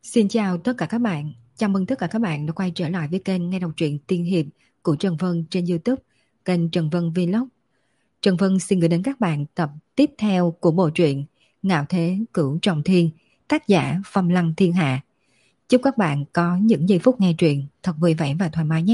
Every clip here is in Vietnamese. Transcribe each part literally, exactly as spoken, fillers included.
Xin chào tất cả các bạn. Chào mừng tất cả các bạn đã quay trở lại với kênh nghe đọc truyện tiên hiệp của Trần Vân trên YouTube, kênh Trần Vân Vlog. Trần Vân xin gửi đến các bạn tập tiếp theo của bộ truyện Ngạo Thế Cửu Trọng Thiên, tác giả Phong Lăng Thiên Hạ. Chúc các bạn có những giây phút nghe truyện thật vui vẻ và thoải mái nhé.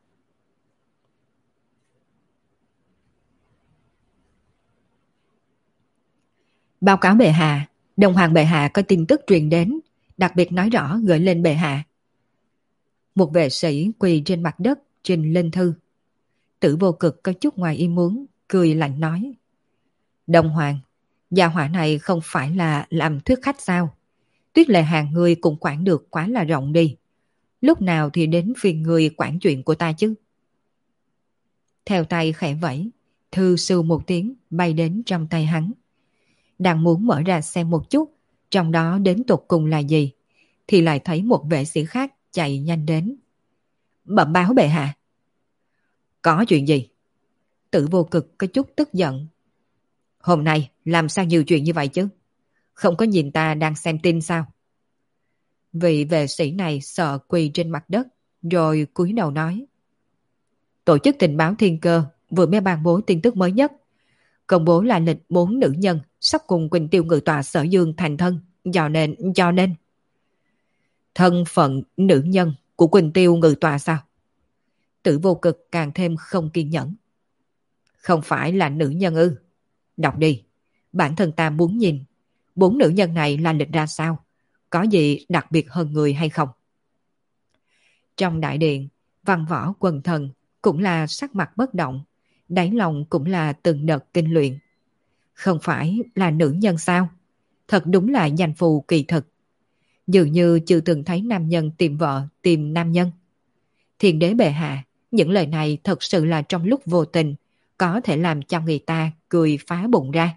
Báo cáo bệ hạ, Đồng Hoàng bệ hạ có tin tức truyền đến, đặc biệt nói rõ gửi lên bệ hạ. Một vệ sĩ quỳ trên mặt đất trình lên thư. Tử Vô Cực có chút ngoài ý muốn, cười lạnh nói: Đồng Hoàng, gia hỏa này không phải là làm thuyết khách sao? Tuyết Lệ Hàng ngươi cũng quản được quá là rộng đi. Lúc nào thì đến phiền người quản chuyện của ta chứ? Theo tay khẽ vẫy, thư sưu một tiếng bay đến trong tay hắn. Đang muốn mở ra xem một chút, trong đó đến tột cùng là gì, thì lại thấy một vệ sĩ khác chạy nhanh đến. Bẩm báo bệ hạ. Có chuyện gì? Tử Vô Cực có chút tức giận. Hôm nay làm sao nhiều chuyện như vậy chứ? Không có nhìn ta đang xem tin sao? Vị vệ sĩ này sợ quỳ trên mặt đất, rồi cúi đầu nói: Tổ chức tình báo Thiên Cơ vừa mới ban bố tin tức mới nhất, công bố là lịch bốn nữ nhân sắp cùng Quỳnh Tiêu Ngự Tọa Sở Dương thành thân, cho nên cho nên thân phận nữ nhân của Quỳnh Tiêu Ngự Tọa sao? Tử Vô Cực càng thêm không kiên nhẫn. Không phải là nữ nhân ư? Đọc đi, bản thân ta muốn nhìn bốn nữ nhân này là lịch ra sao, có gì đặc biệt hơn người hay không? Trong đại điện, Văn Võ quần thần cũng là sắc mặt bất động, đáy lòng cũng là từng đợt kinh luyện. Không phải là nữ nhân sao? Thật đúng là danh phù kỳ thực. Dường như chưa từng thấy nam nhân tìm vợ tìm nam nhân. Thiên đế bệ hạ, những lời này thật sự là trong lúc vô tình có thể làm cho người ta cười phá bụng ra.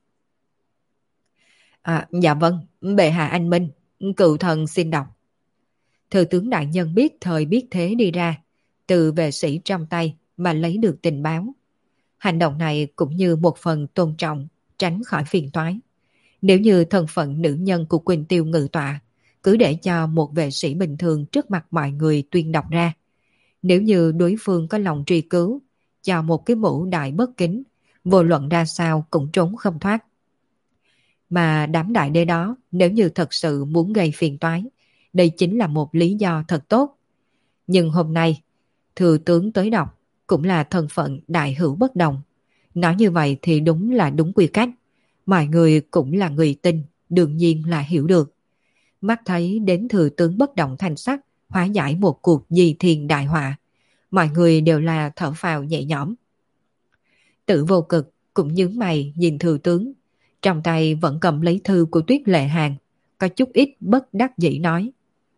À, dạ vâng, bệ hạ anh minh, cựu thần xin đọc. Thừa tướng đại nhân biết thời biết thế đi ra, từ vệ sĩ trong tay mà lấy được tình báo. Hành động này cũng như một phần tôn trọng, tránh khỏi phiền toái. Nếu như thân phận nữ nhân của Quỳnh Tiêu Ngự Tọa, cứ để cho một vệ sĩ bình thường trước mặt mọi người tuyên đọc ra. Nếu như đối phương có lòng truy cứu, cho một cái mũ đại bất kính, vô luận ra sao cũng trốn không thoát. Mà đám đại đế đó, nếu như thật sự muốn gây phiền toái, đây chính là một lý do thật tốt. Nhưng hôm nay, thừa tướng tới đọc cũng là thân phận đại hữu bất đồng. Nói như vậy thì đúng là đúng quy cách. Mọi người cũng là người tin, đương nhiên là hiểu được. Mắt thấy đến thừa tướng bất động thanh sắc, hóa giải một cuộc di thiên đại họa. Mọi người đều là thở phào nhẹ nhõm. Tử Vô Cực cũng nhướng mày nhìn thừa tướng, trong tay vẫn cầm lấy thư của Tuyết Lệ Hàng, có chút ít bất đắc dĩ nói: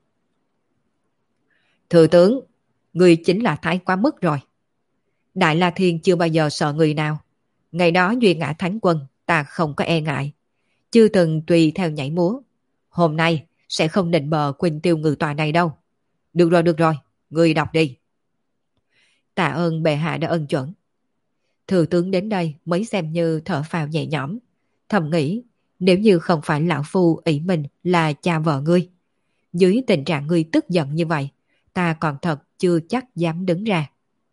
Thừa tướng, người chính là thái quá mức rồi. Đại La Thiên chưa bao giờ sợ người nào. Ngày đó Duy Ngã Thánh Quân ta không có e ngại, chưa từng tùy theo nhảy múa. Hôm nay sẽ không định bờ Quỳnh Tiêu Ngự Tọa này đâu. Được rồi, được rồi, người đọc đi. Tạ ơn bệ hạ đã ân chuẩn. Thừa tướng đến đây mới xem như thở phào nhẹ nhõm, thầm nghĩ nếu như không phải lão phu ỷ mình là cha vợ ngươi, dưới tình trạng ngươi tức giận như vậy, ta còn thật chưa chắc dám đứng ra.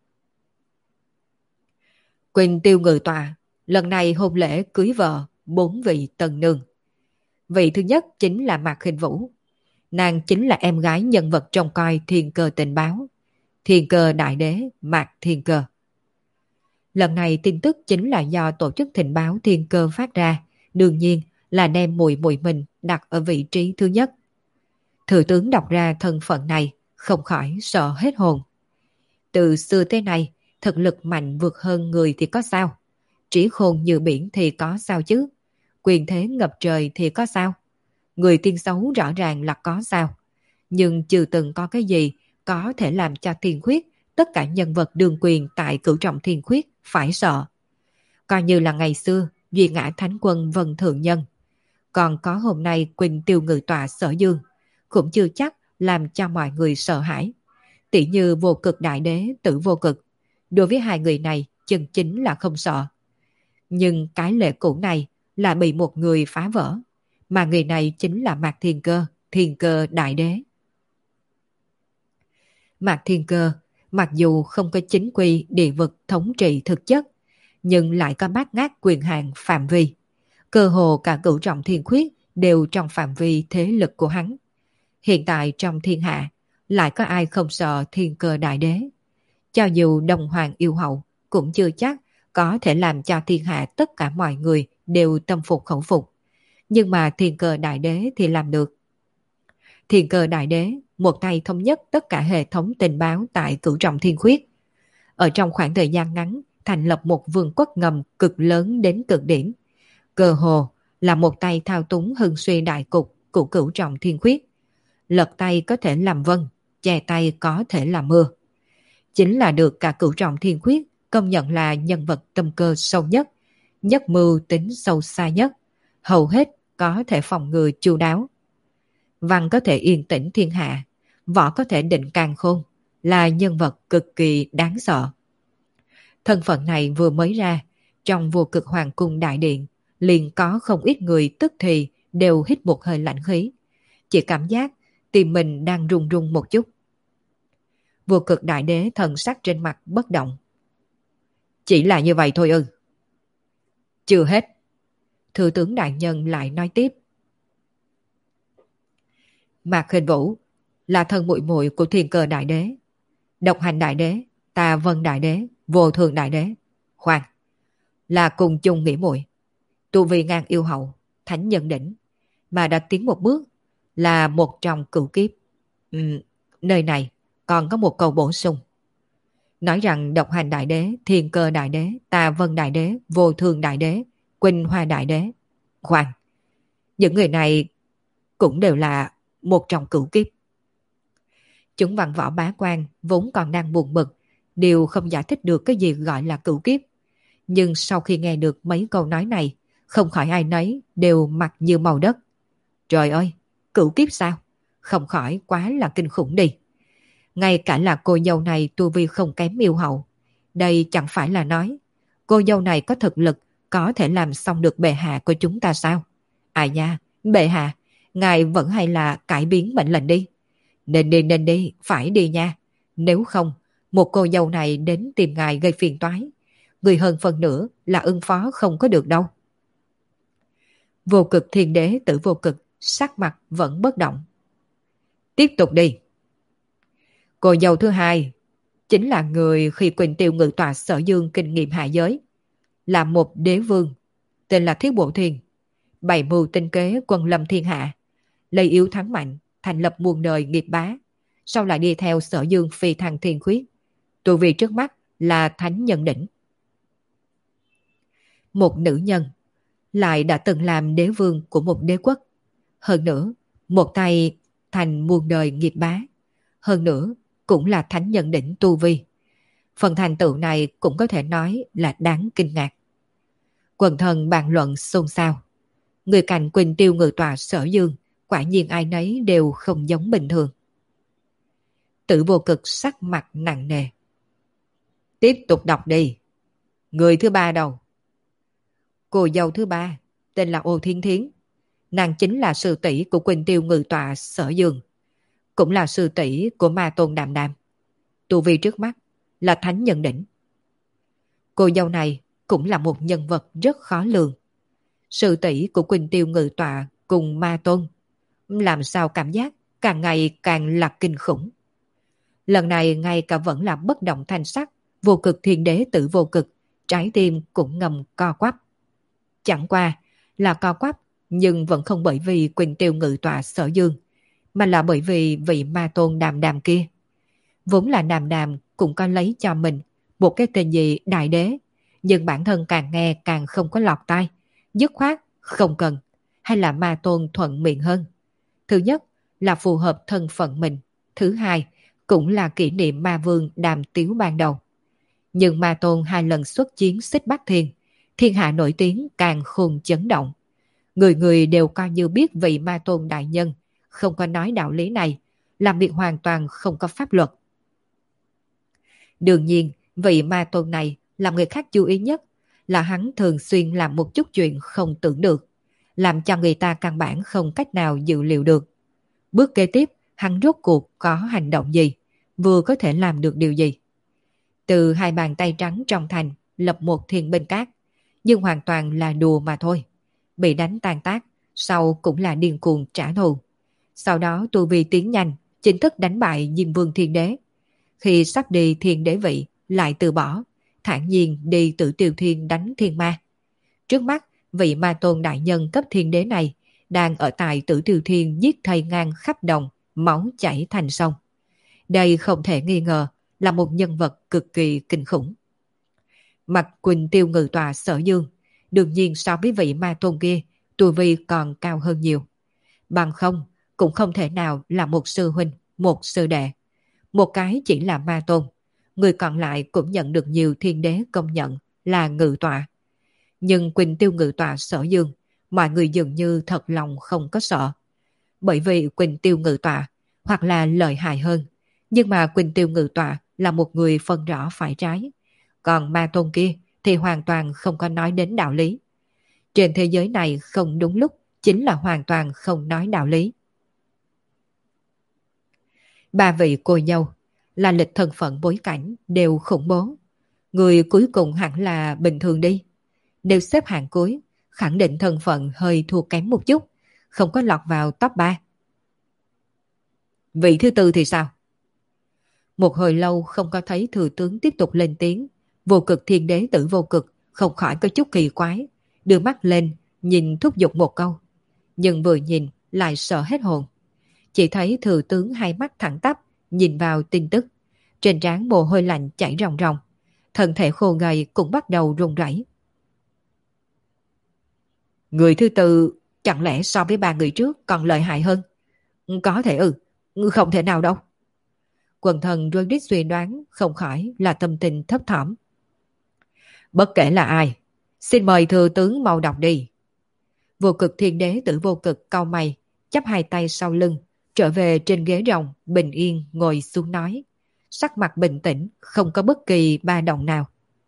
Quỳnh Tiêu Ngự Tọa lần này hôn lễ cưới vợ bốn vị tân nương. Vị thứ nhất chính là Mạc Khinh Vũ. Nàng chính là em gái nhân vật trong coi Thiên Cơ tình báo, Thiên Cơ đại đế Mạc Thiên Cơ. Lần này tin tức chính là do tổ chức tình báo Thiên Cơ phát ra, đương nhiên là đem mùi mùi mình đặt ở vị trí thứ nhất. Thừa tướng đọc ra thân phận này, không khỏi sợ hết hồn. Từ xưa tới nay, thực lực mạnh vượt hơn người thì có sao? Trí khôn như biển thì có sao chứ? Quyền thế ngập trời thì có sao? Người tiên xấu rõ ràng là có sao? Nhưng chưa từng có cái gì có thể làm cho Thiên Khuyết, tất cả nhân vật đương quyền tại Cửu Trọng Thiên Khuyết phải sợ. Coi như là ngày xưa Duy Ngã Thánh Quân Vân Thượng Nhân, còn có hôm nay Quỳnh Tiêu Ngự Tọa Sở Dương, cũng chưa chắc làm cho mọi người sợ hãi. Tỷ như Vô Cực đại đế Tử Vô Cực, đối với hai người này chân chính là không sợ. Nhưng cái lệ cũ này là bị một người phá vỡ, mà người này chính là Mạc Thiên Cơ, Thiên Cơ Đại Đế. Mạc Thiên Cơ mặc dù không có chính quy địa vực thống trị thực chất, nhưng lại có bát ngát quyền hạn phạm vi. Cơ hồ cả cửu trọng thiên khuyết đều trong phạm vi thế lực của hắn. Hiện tại trong thiên hạ, lại có ai không sợ Thiên Cơ Đại Đế? Cho dù Đông Hoàng yêu hậu, cũng chưa chắc có thể làm cho thiên hạ tất cả mọi người đều tâm phục khẩu phục. Nhưng mà Thiên Cơ Đại Đế thì làm được. Thiên Cơ Đại Đế một tay thống nhất tất cả hệ thống tình báo tại cửu trọng thiên khuyết. Ở trong khoảng thời gian ngắn, thành lập một vương quốc ngầm cực lớn đến cực điểm. Cơ hồ là một tay thao túng hưng suy đại cục của cửu trọng thiên khuyết. Lật tay có thể làm vân, chè tay có thể làm mưa. Chính là được cả cửu trọng thiên khuyết công nhận là nhân vật tâm cơ sâu nhất, nhất mưu tính sâu xa nhất, hầu hết có thể phòng ngừa chu đáo. Văn có thể yên tĩnh thiên hạ, võ có thể định càn khôn, là nhân vật cực kỳ đáng sợ. Thân phận này vừa mới ra, trong vô cực hoàng cung đại điện, liền có không ít người tức thì đều hít một hơi lạnh khí. Chỉ cảm giác tim mình đang run run một chút. Vô cực đại đế thần sắc trên mặt bất động. Chỉ là như vậy thôi ư? Chưa hết. Thừa tướng đại nhân lại nói tiếp. Mạc Hình Vũ là thân muội muội của Thiên Cơ Đại Đế, Độc Hành Đại Đế, Tà Vân Đại Đế, Vô Thường Đại Đế. Khoan, là cùng chung nghĩa muội, tu vi ngang yêu hậu, thánh nhân đỉnh, mà đã tiến một bước, là một trong cửu kiếp. Uhm, nơi này còn có một câu bổ sung. Nói rằng Độc Hành Đại Đế, Thiên Cơ Đại Đế, Tà Vân Đại Đế, Vô Thường Đại Đế, Quỳnh Hoa Đại Đế. Khoan, những người này cũng đều là một trong cửu kiếp. Chúng văn võ bá quan vốn còn đang buồn bực, đều không giải thích được cái gì gọi là cửu kiếp. Nhưng sau khi nghe được mấy câu nói này, không khỏi ai nấy đều mặt như màu đất. Trời ơi, cửu kiếp sao? Không khỏi quá là kinh khủng đi. Ngay cả là cô dâu này tu vi không kém yêu hậu. Đây chẳng phải là nói cô dâu này có thực lực có thể làm xong được bệ hạ của chúng ta sao? À nha, bệ hạ, ngài vẫn hay là cải biến mệnh lệnh đi. Nên đi nên đi, phải đi nha. Nếu không, một cô dâu này đến tìm ngài gây phiền toái. Người hơn phần nữa là ưng phó không có được đâu. Vô cực thiên đế tử vô cực, sắc mặt vẫn bất động. Tiếp tục đi. Cô dâu thứ hai chính là người khi Quỳnh Tiêu ngự tọa Sở Dương kinh nghiệm hạ giới, là một đế vương, tên là Thiết Bộ Thiên, bày mưu tinh kế quân lâm thiên hạ, lấy yếu thắng mạnh, thành lập muôn đời nghiệp bá, sau lại đi theo Sở Dương phi thăng thiên khuyết, tu vi trước mắt là thánh nhân đỉnh. Một nữ nhân lại đã từng làm đế vương của một đế quốc, hơn nữa một tay thành muôn đời nghiệp bá, hơn nữa cũng là thánh nhân đỉnh tu vi. Phần thành tựu này cũng có thể nói là đáng kinh ngạc. Quần thần bàn luận xôn xao. Người cạnh Quỳnh Tiêu ngự tọa Sở Dương, quả nhiên ai nấy đều không giống bình thường. Tử vô cực sắc mặt nặng nề. Tiếp tục đọc đi. Người thứ ba đâu? Cô dâu thứ ba tên là Ô Thiên Thiến. Nàng chính là sư tỷ của Quỳnh Tiêu ngự tọa Sở Dương, cũng là sư tỷ của Ma Tôn Đàm Đàm. Tu vi trước mắt là thánh nhân đỉnh. Cô dâu này cũng là một nhân vật rất khó lường. Sư tỷ của Quỳnh Tiêu ngự tọa cùng Ma Tôn, làm sao cảm giác càng ngày càng là kinh khủng. Lần này ngay cả vẫn là bất động thanh sắc, vô cực thiên đế tử vô cực, trái tim cũng ngầm co quắp. Chẳng qua là co quắp, nhưng vẫn không bởi vì Quỳnh Tiêu ngự tọa Sở Dương, mà là bởi vì vị Ma Tôn Đàm Đàm kia. Vốn là Đàm Đàm cũng có lấy cho mình một cái tên gì đại đế, nhưng bản thân càng nghe càng không có lọt tai, dứt khoát không cần, hay là Ma Tôn thuận miệng hơn. Thứ nhất là phù hợp thân phận mình, thứ hai cũng là kỷ niệm Ma Vương Đàm Tiếu ban đầu. Nhưng Ma Tôn hai lần xuất chiến xích Bắc Thiên, thiên hạ nổi tiếng càng khôn chấn động. Người người đều coi như biết vị Ma Tôn đại nhân không có nói đạo lý này, làm việc hoàn toàn không có pháp luật. Đương nhiên, vị Ma Tôn này làm người khác chú ý nhất là hắn thường xuyên làm một chút chuyện không tưởng được, làm cho người ta căn bản không cách nào dự liệu được. Bước kế tiếp, hắn rốt cuộc có hành động gì, vừa có thể làm được điều gì. Từ hai bàn tay trắng trong thành lập một thiên binh cát, nhưng hoàn toàn là đùa mà thôi. Bị đánh tan tác, sau cũng là điên cuồng trả thù. Sau đó tu vi tiến nhanh, chính thức đánh bại Diêm Vương Thiên Đế. Khi sắp đi Thiên Đế vị, lại từ bỏ, thản nhiên đi Tử Tiêu Thiên đánh Thiên Ma. Trước mắt, vị ma tôn đại nhân cấp Thiên Đế này đang ở tại Tử Tiêu Thiên giết thây ngang khắp đồng, máu chảy thành sông. Đây không thể nghi ngờ là một nhân vật cực kỳ kinh khủng. Mặt Quỳnh Tiêu ngự tòa Sở Dương, đương nhiên so với vị ma tôn kia, tu vi còn cao hơn nhiều. Bằng không, cũng không thể nào là một sư huynh, một sư đệ. Một cái chỉ là ma tôn, người còn lại cũng nhận được nhiều thiên đế công nhận là ngự tọa. Nhưng Quỳnh Tiêu ngự tọa Sở Dương, mọi người dường như thật lòng không có sợ. Bởi vì Quỳnh Tiêu ngự tọa hoặc là lợi hại hơn, nhưng mà Quỳnh Tiêu ngự tọa là một người phân rõ phải trái. Còn ma tôn kia thì hoàn toàn không có nói đến đạo lý. Trên thế giới này không đúng lúc chính là hoàn toàn không nói đạo lý. Ba vị cô dâu là lịch thân phận bối cảnh đều khủng bố. Người cuối cùng hẳn là bình thường đi. Nếu xếp hạng cuối, khẳng định thân phận hơi thua kém một chút, không có lọt vào top ba. Vị thứ tư thì sao? Một hồi lâu không có thấy thừa tướng tiếp tục lên tiếng, Vô Cực Thiên Đế Tử Vô Cực không khỏi có chút kỳ quái, đưa mắt lên nhìn thúc giục một câu, nhưng vừa nhìn lại sợ hết hồn. Chỉ thấy thừa tướng hai mắt thẳng tắp nhìn vào tin tức, trên trán mồ hôi lạnh chảy ròng ròng, thân thể khô gầy cũng bắt đầu run rẩy. Người thứ tư chẳng lẽ so với ba người trước còn lợi hại hơn? Có thể ừ, không thể nào đâu. Quần thần Rodic suy đoán, không khỏi là tâm tình thấp thỏm. Bất kể là ai, xin mời thừa tướng mau đọc đi. Vô Cực Thiên Đế Tử Vô Cực cau mày, chắp hai tay sau lưng, trở về trên ghế rồng, bình yên ngồi xuống nói, sắc mặt bình tĩnh, không có bất kỳ ba động nào.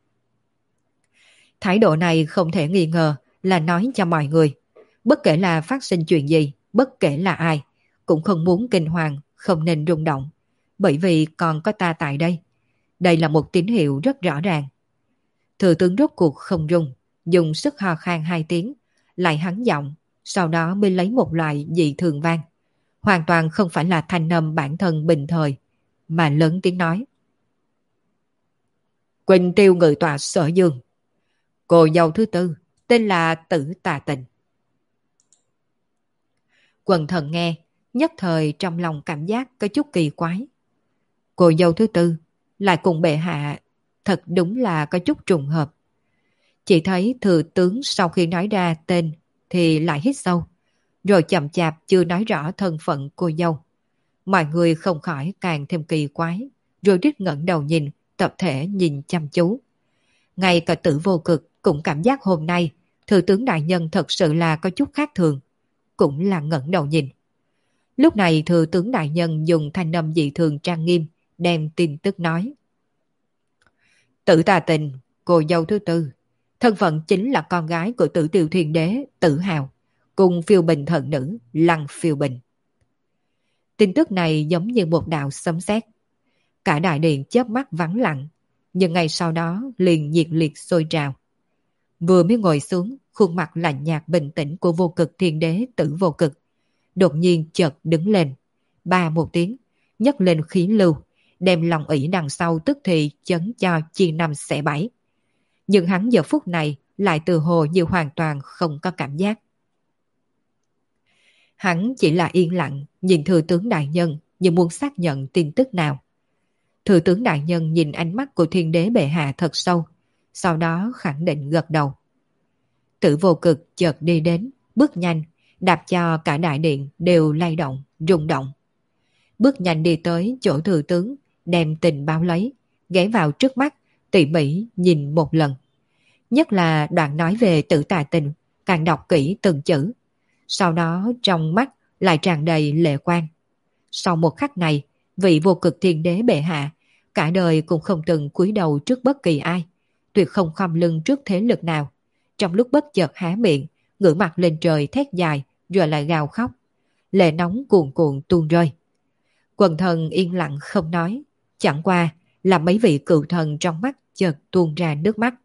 Thái độ này không thể nghi ngờ là nói cho mọi người, bất kể là phát sinh chuyện gì, bất kể là ai, cũng không muốn kinh hoàng, không nên rung động, bởi vì còn có ta tại đây. Đây là một tín hiệu rất rõ ràng. Thừa tướng rốt cuộc không rung, dùng sức ho khan hai tiếng, lại hắn giọng, sau đó mới lấy một loại dị thường vang. Hoàn toàn không phải là thanh âm bản thân bình thời, mà lớn tiếng nói. Quỳnh Tiêu ngự tọa Sở Dương. Cô dâu thứ tư, tên là Tử Tà Tình. Quần thần nghe, nhất thời trong lòng cảm giác có chút kỳ quái. Cô dâu thứ tư, lại cùng bệ hạ, thật đúng là có chút trùng hợp. Chỉ thấy thừa tướng sau khi nói ra tên thì lại hít sâu, rồi chậm chạp chưa nói rõ thân phận cô dâu. Mọi người không khỏi càng thêm kỳ quái, rồi đít ngẩng đầu nhìn, tập thể nhìn chăm chú. Ngay cả Tử Vô Cực cũng cảm giác hôm nay thừa tướng đại nhân thật sự là có chút khác thường, cũng là ngẩng đầu nhìn. Lúc này thừa tướng đại nhân dùng thanh âm dị thường trang nghiêm đem tin tức nói. Tử Tà Tình, cô dâu thứ tư, thân phận chính là con gái của Tử Tiêu Thiên Đế Tử Hào, cùng Phiêu Bình thần nữ Lăng Phiêu Bình. Tin tức này giống như một đạo sấm sét. Cả đại điện chớp mắt vắng lặng, nhưng ngay sau đó liền nhiệt liệt sôi trào. Vừa mới ngồi xuống, khuôn mặt lạnh nhạt bình tĩnh của Vô Cực Thiên Đế Tử Vô Cực đột nhiên chợt đứng lên, ba một tiếng, nhấc lên khí lưu, đem lòng ỷ đằng sau tức thì chấn cho chia năm xẻ bảy. Nhưng hắn giờ phút này lại từ hồ như hoàn toàn không có cảm giác. Hắn chỉ là yên lặng nhìn thừa tướng đại nhân như muốn xác nhận tin tức nào. Thừa tướng đại nhân nhìn ánh mắt của Thiên Đế bệ hạ thật sâu, sau đó khẳng định gật đầu. Tử Vô Cực chợt đi đến, bước nhanh, đạp cho cả đại điện đều lay động, rung động. Bước nhanh đi tới chỗ thừa tướng, đem tình báo lấy, ghé vào trước mắt, tỉ mỉ nhìn một lần. Nhất là đoạn nói về Tử Tà Tình, càng đọc kỹ từng chữ. Sau đó trong mắt lại tràn đầy lệ quan. Sau một khắc này, vị Vô Cực Thiên Đế bệ hạ, cả đời cũng không từng cúi đầu trước bất kỳ ai, tuyệt không khom lưng trước thế lực nào. Trong lúc bất chợt há miệng, ngửa mặt lên trời thét dài, rồi lại gào khóc. lệ nóng cuồn cuộn tuôn rơi. Quần thần yên lặng không nói, chẳng qua là mấy vị cựu thần trong mắt chợt tuôn ra nước mắt.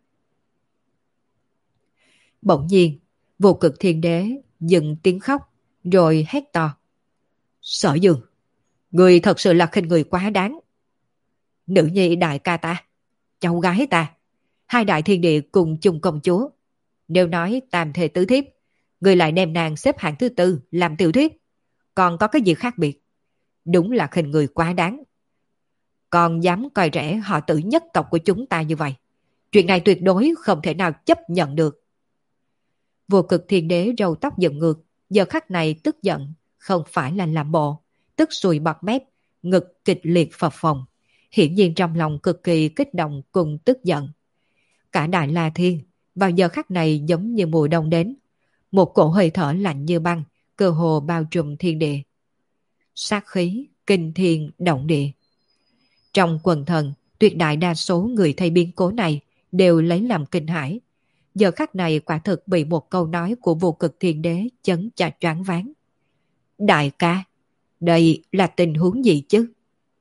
Bỗng nhiên, Vô Cực Thiên Đế dừng tiếng khóc, rồi hét to. Sở Dương, người thật sự là khinh người quá đáng. Nữ nhi đại ca ta, cháu gái ta, hai đại thiên địa cùng chung công chúa. Nếu nói tam thê tứ thiếp, người lại đem nàng xếp hạng thứ tư làm tiểu thiếp, còn có cái gì khác biệt? Đúng là khinh người quá đáng. Còn dám coi rẻ họ Tử nhất tộc của chúng ta như vậy. Chuyện này tuyệt đối không thể nào chấp nhận được. Vô Cực Thiên Đế râu tóc dựng ngược, giờ khắc này tức giận, không phải là làm bộ, tức sùi bọt mép, ngực kịch liệt phập phồng, hiển nhiên trong lòng cực kỳ kích động cùng tức giận. Cả Đại La Thiên vào giờ khắc này giống như mùa đông đến, một cổ hơi thở lạnh như băng, cơ hồ bao trùm thiên địa. Sát khí, kinh thiên, động địa. Trong quần thần, tuyệt đại đa số người thấy biến cố này đều lấy làm kinh hãi. Giờ khắc này quả thực bị một câu nói của Vô Cực Thiên Đế chấn cho choáng váng. Đại ca, đây là tình huống gì chứ?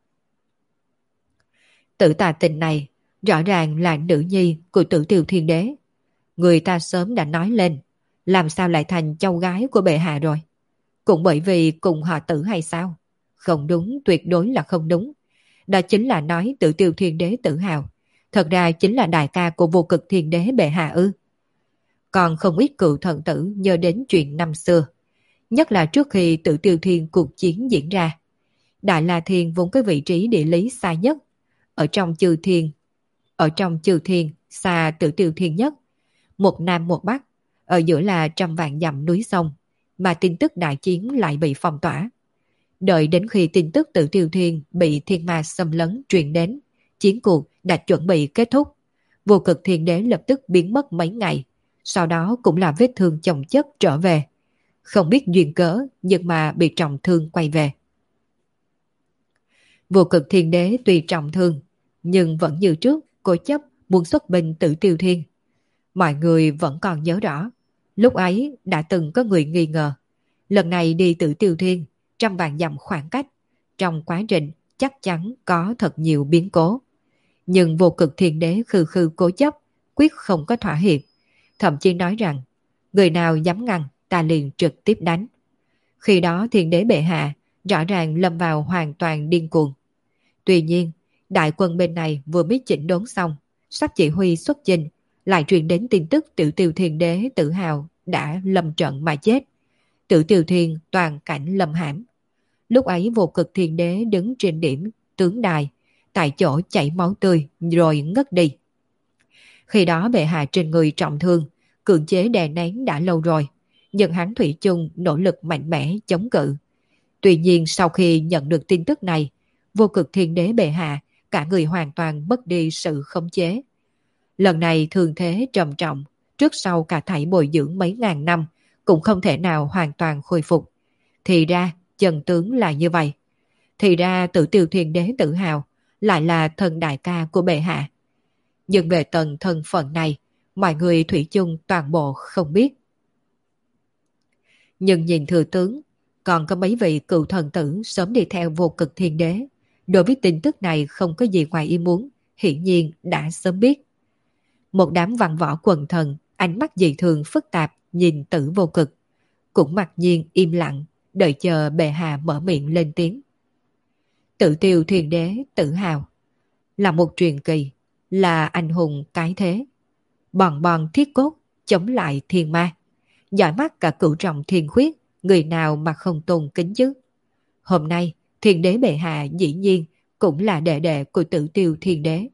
Tử Tà Tình này rõ ràng là nữ nhi của Tử Tiêu Thiên Đế. Người ta sớm đã nói lên, làm sao lại thành cháu gái của bệ hạ rồi? Cũng bởi vì cùng họ Tử hay sao? Không đúng, tuyệt đối là không đúng. Đó chính là nói Tử Tiêu Thiên Đế tự hào, thật ra chính là đại ca của Vô Cực Thiên Đế bệ hạ ư? Còn không ít cựu thần tử nhớ đến chuyện năm xưa, nhất là trước khi Tử Tiêu Thiên cuộc chiến diễn ra. Đại La Thiên vốn cái vị trí địa lý xa nhất, ở trong chư thiên, ở trong chư thiên xa Tử Tiêu Thiên nhất, một nam một bắc, ở giữa là trăm vạn dặm núi sông, mà tin tức đại chiến lại bị phong tỏa. Đợi đến khi tin tức Tử Tiêu Thiên bị thiên ma xâm lấn truyền đến, chiến cuộc đã chuẩn bị kết thúc. Vô Cực Thiên Đế lập tức biến mất mấy ngày, sau đó cũng là vết thương chồng chất trở về. Không biết duyên cớ, nhưng mà bị trọng thương quay về. Vô Cực Thiên Đế tuy trọng thương, nhưng vẫn như trước cố chấp muốn xuất binh Tử Tiêu Thiên. Mọi người vẫn còn nhớ rõ, lúc ấy đã từng có người nghi ngờ, lần này đi Tử Tiêu Thiên, trăm vạn dặm khoảng cách, trong quá trình chắc chắn có thật nhiều biến cố. Nhưng Vô Cực Thiên Đế khư khư cố chấp, quyết không có thỏa hiệp, thậm chí nói rằng, người nào dám ngăn, ta liền trực tiếp đánh. Khi đó Thiên Đế bệ hạ rõ ràng lâm vào hoàn toàn điên cuồng. Tuy nhiên, đại quân bên này vừa mới chỉnh đốn xong, sắp chỉ huy xuất chinh, lại truyền đến tin tức Tử Tiêu Thiên Đế tự hào đã lâm trận mà chết. Tử Tiêu Thiên toàn cảnh lâm hãm. Lúc ấy Vô Cực Thiên Đế đứng trên điểm tướng đài, tại chỗ chảy máu tươi rồi ngất đi. Khi đó bệ hạ trên người trọng thương, cưỡng chế đè nén đã lâu rồi, nhưng hắn thủy chung nỗ lực mạnh mẽ chống cự. Tuy nhiên sau khi nhận được tin tức này, Vô Cực Thiên Đế bệ hạ cả người hoàn toàn mất đi sự khống chế. Lần này thương thế trầm trọng, trước sau cả thảy bồi dưỡng mấy ngàn năm cũng không thể nào hoàn toàn khôi phục. Thì ra chân tướng là như vậy. Thì ra Tử Tiêu Thiên Đế tự hào lại là thần đại ca của bệ hạ. Nhưng về tầng thân phận này, mọi người thủy chung toàn bộ không biết. Nhưng nhìn thừa tướng, còn có mấy vị cựu thần tử sớm đi theo Vô Cực Thiên Đế. Đối với tin tức này không có gì ngoài ý muốn, hiển nhiên đã sớm biết. Một đám văn võ quần thần, ánh mắt dị thường phức tạp nhìn Tử Vô Cực, cũng mặc nhiên im lặng, đợi chờ bệ hạ mở miệng lên tiếng. Tử Tiêu Thiên Đế tự hào, là một truyền kỳ, là anh hùng cái thế. Bòn bòn thiết cốt, chống lại thiên ma. Giỏi mắt cả cửu trọng thiên khuyết, người nào mà không tôn kính chứ. Hôm nay, Thiên Đế bệ hạ dĩ nhiên cũng là đệ đệ của Tử Tiêu Thiên Đế.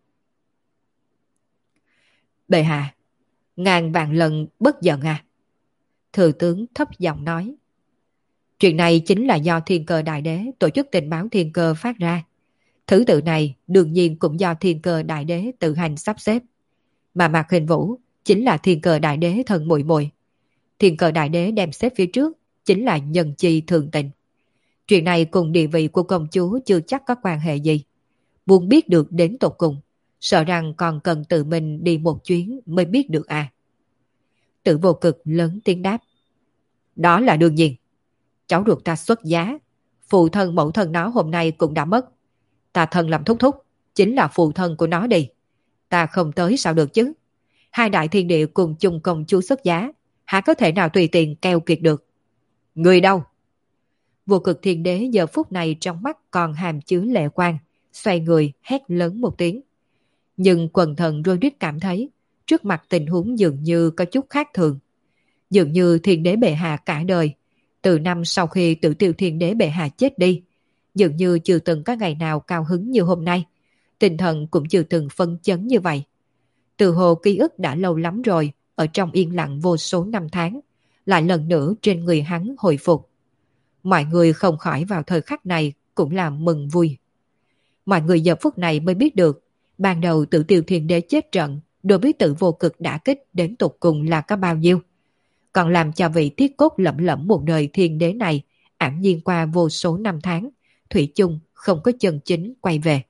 Bệ hạ, ngàn vạn lần bất giận à? Thừa tướng thấp giọng nói. Chuyện này chính là do Thiên Cơ Đại Đế tổ chức tình báo Thiên Cơ phát ra. Thứ tự này đương nhiên cũng do Thiên Cơ Đại Đế tự hành sắp xếp. Mà Mạc Hình Vũ chính là Thiên Cơ Đại Đế thân muội muội. Thiên Cơ Đại Đế đem xếp phía trước chính là nhân chi thường tình. Chuyện này cùng địa vị của công chúa chưa chắc có quan hệ gì. Muốn biết được đến tột cùng, sợ rằng còn cần tự mình đi một chuyến mới biết được à. Tử Vô Cực lớn tiếng đáp. Đó là đương nhiên. cháu ruột ta xuất giá, phụ thân mẫu thân nó hôm nay cũng đã mất. Ta thân làm thúc thúc, chính là phụ thân của nó đi. Ta không tới sao được chứ? Hai đại thiên địa cùng chung công chúa xuất giá, há có thể nào tùy tiện keo kiệt được? Người đâu? Vô Cực Thiên Đế giờ phút này trong mắt còn hàm chứa lệ quang, xoay người hét lớn một tiếng. Nhưng quần thần Rhodes cảm thấy trước mặt tình huống dường như có chút khác thường. Dường như Thiên Đế bệ hạ cả đời, từ năm sau khi Tử Tiêu Thiên Đế bệ hạ chết đi, dường như chưa từng có ngày nào cao hứng như hôm nay, tinh thần cũng chưa từng phân chấn như vậy. Từ hồ ký ức đã lâu lắm rồi, ở trong yên lặng vô số năm tháng, lại lần nữa trên người hắn hồi phục. Mọi người không khỏi vào thời khắc này cũng là mừng vui. Mọi người giờ phút này mới biết được, ban đầu Tử Tiêu Thiên Đế chết trận, đối với Tử Vô Cực đả kích đến tột cùng là có bao nhiêu. Còn làm cho vị thiết cốt lẫm lẫm một đời thiên đế này ảm nhiên qua vô số năm tháng, thủy chung không có chân chính quay về.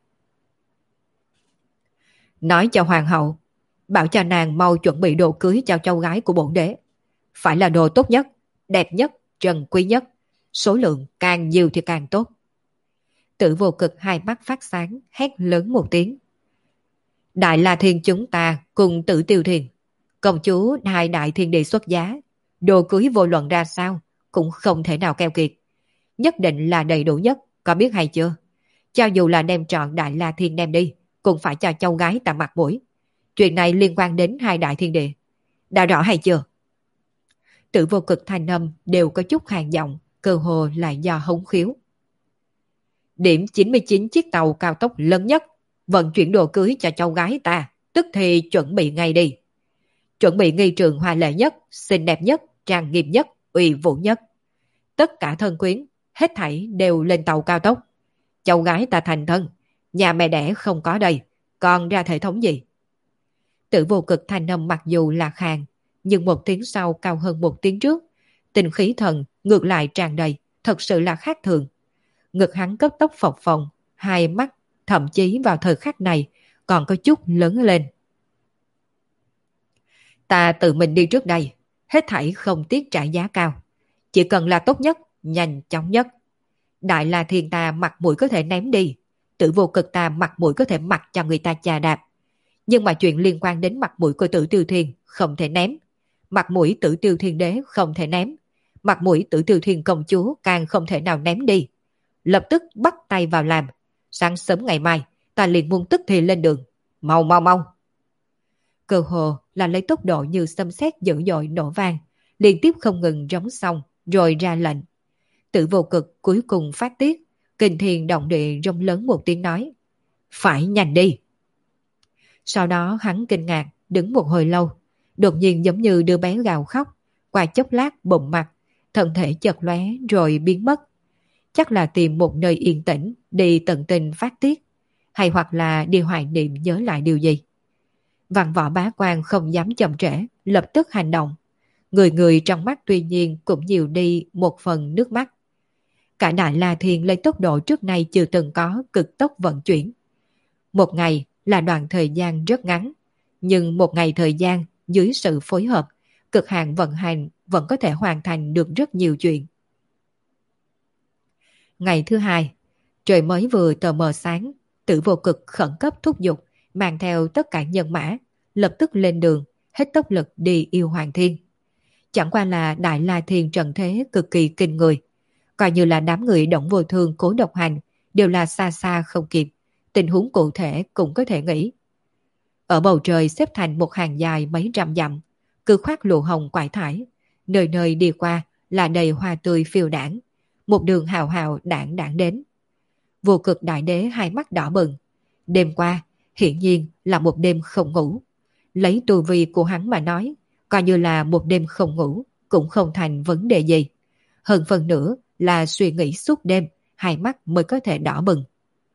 Nói cho hoàng hậu, bảo cho nàng mau chuẩn bị đồ cưới cho cháu gái của bổn đế. Phải là đồ tốt nhất, đẹp nhất, trân quý nhất, số lượng càng nhiều thì càng tốt. Tử Vô Cực hai mắt phát sáng, hét lớn một tiếng. Đại La Thiên chúng ta cùng Tử Tiêu Thiên, công chúa hai đại thiên địa xuất giá, đồ cưới vô luận ra sao cũng không thể nào keo kiệt. Nhất định là đầy đủ nhất, có biết hay chưa? Cho dù là đem trọn Đại La Thiên đem đi, cũng phải cho cháu gái ta mặt mũi. Chuyện này liên quan đến hai đại thiên địa. Đã rõ hay chưa? Tử Vô Cực thanh âm đều có chút hàng giọng, cơ hồ là do hống khiếu. Điểm chín mươi chín chiếc tàu cao tốc lớn nhất, vận chuyển đồ cưới cho cháu gái ta, tức thì chuẩn bị ngay đi. Chuẩn bị nghi trường hoa lệ nhất, xinh đẹp nhất, trang nghiêm nhất, uy vũ nhất. Tất cả thân quyến, hết thảy đều lên tàu cao tốc. Cháu gái ta thành thân, nhà mẹ đẻ không có đây, còn ra thể thống gì? Tử Vô Cực thanh âm mặc dù là khàn, nhưng một tiếng sau cao hơn một tiếng trước, tình khí thần ngược lại tràn đầy, thật sự là khác thường. Ngực hắn cấp tốc phập phồng, hai mắt thậm chí vào thời khắc này còn có chút lớn lên. Ta tự mình đi trước đây, hết thảy không tiếc trả giá cao, chỉ cần là tốt nhất, nhanh chóng nhất. Đại La Thiên ta mặt mũi có thể ném đi, Tử Vô Cực ta mặt mũi có thể mặc cho người ta chà đạp, nhưng mà chuyện liên quan đến mặt mũi của Tử Tiêu Thiên không thể ném, mặt mũi Tử Tiêu Thiên Đế không thể ném, mặt mũi Tử Tiêu Thiên công chúa càng không thể nào ném đi. Lập tức bắt tay vào làm, sáng sớm ngày mai ta liền muốn tức thì lên đường, mau mau mau. Cơ hồ là lấy tốc độ như xâm xét dữ dội nổ vang, liên tiếp không ngừng rống xong rồi ra lệnh. Tử Vô Cực cuối cùng phát tiết, kinh thiên động địa rống lớn một tiếng nói, phải nhanh đi. Sau đó hắn kinh ngạc đứng một hồi lâu, đột nhiên giống như đứa bé gào khóc, qua chốc lát bụng mặt, thân thể chợt lóe rồi biến mất. Chắc là tìm một nơi yên tĩnh đi tận tình phát tiết, hay hoặc là đi hoài niệm nhớ lại điều gì. Văn Võ Bá Quan không dám chậm trễ, lập tức hành động. Người người trong mắt tuy nhiên cũng nhiều đi một phần nước mắt. Cả Đại La Thiên lấy tốc độ trước nay chưa từng có cực tốc vận chuyển. Một ngày là đoạn thời gian rất ngắn, nhưng một ngày thời gian dưới sự phối hợp, cực hạn vận hành vẫn có thể hoàn thành được rất nhiều chuyện. Ngày thứ hai, trời mới vừa tờ mờ sáng, Tử Vô Cực khẩn cấp thúc giục, mang theo tất cả nhân mã, lập tức lên đường, hết tốc lực đi yêu Hoàng Thiên. Chẳng qua là Đại La Thiên trần thế cực kỳ kinh người, coi như là đám người Động Vô Thương Cố Độc Hành đều là xa xa không kịp, tình huống cụ thể cũng có thể nghĩ. Ở bầu trời xếp thành một hàng dài mấy trăm dặm, cứ khoác lụa hồng quải thải, nơi nơi đi qua là đầy hoa tươi phiêu đảng, một đường hào hào đảng đảng đến. Vô Cực Đại Đế hai mắt đỏ bừng, đêm qua hiển nhiên là một đêm không ngủ. Lấy tu vi của hắn mà nói, coi như là một đêm không ngủ cũng không thành vấn đề gì. Hơn phần nữa là suy nghĩ suốt đêm, hai mắt mới có thể đỏ bừng.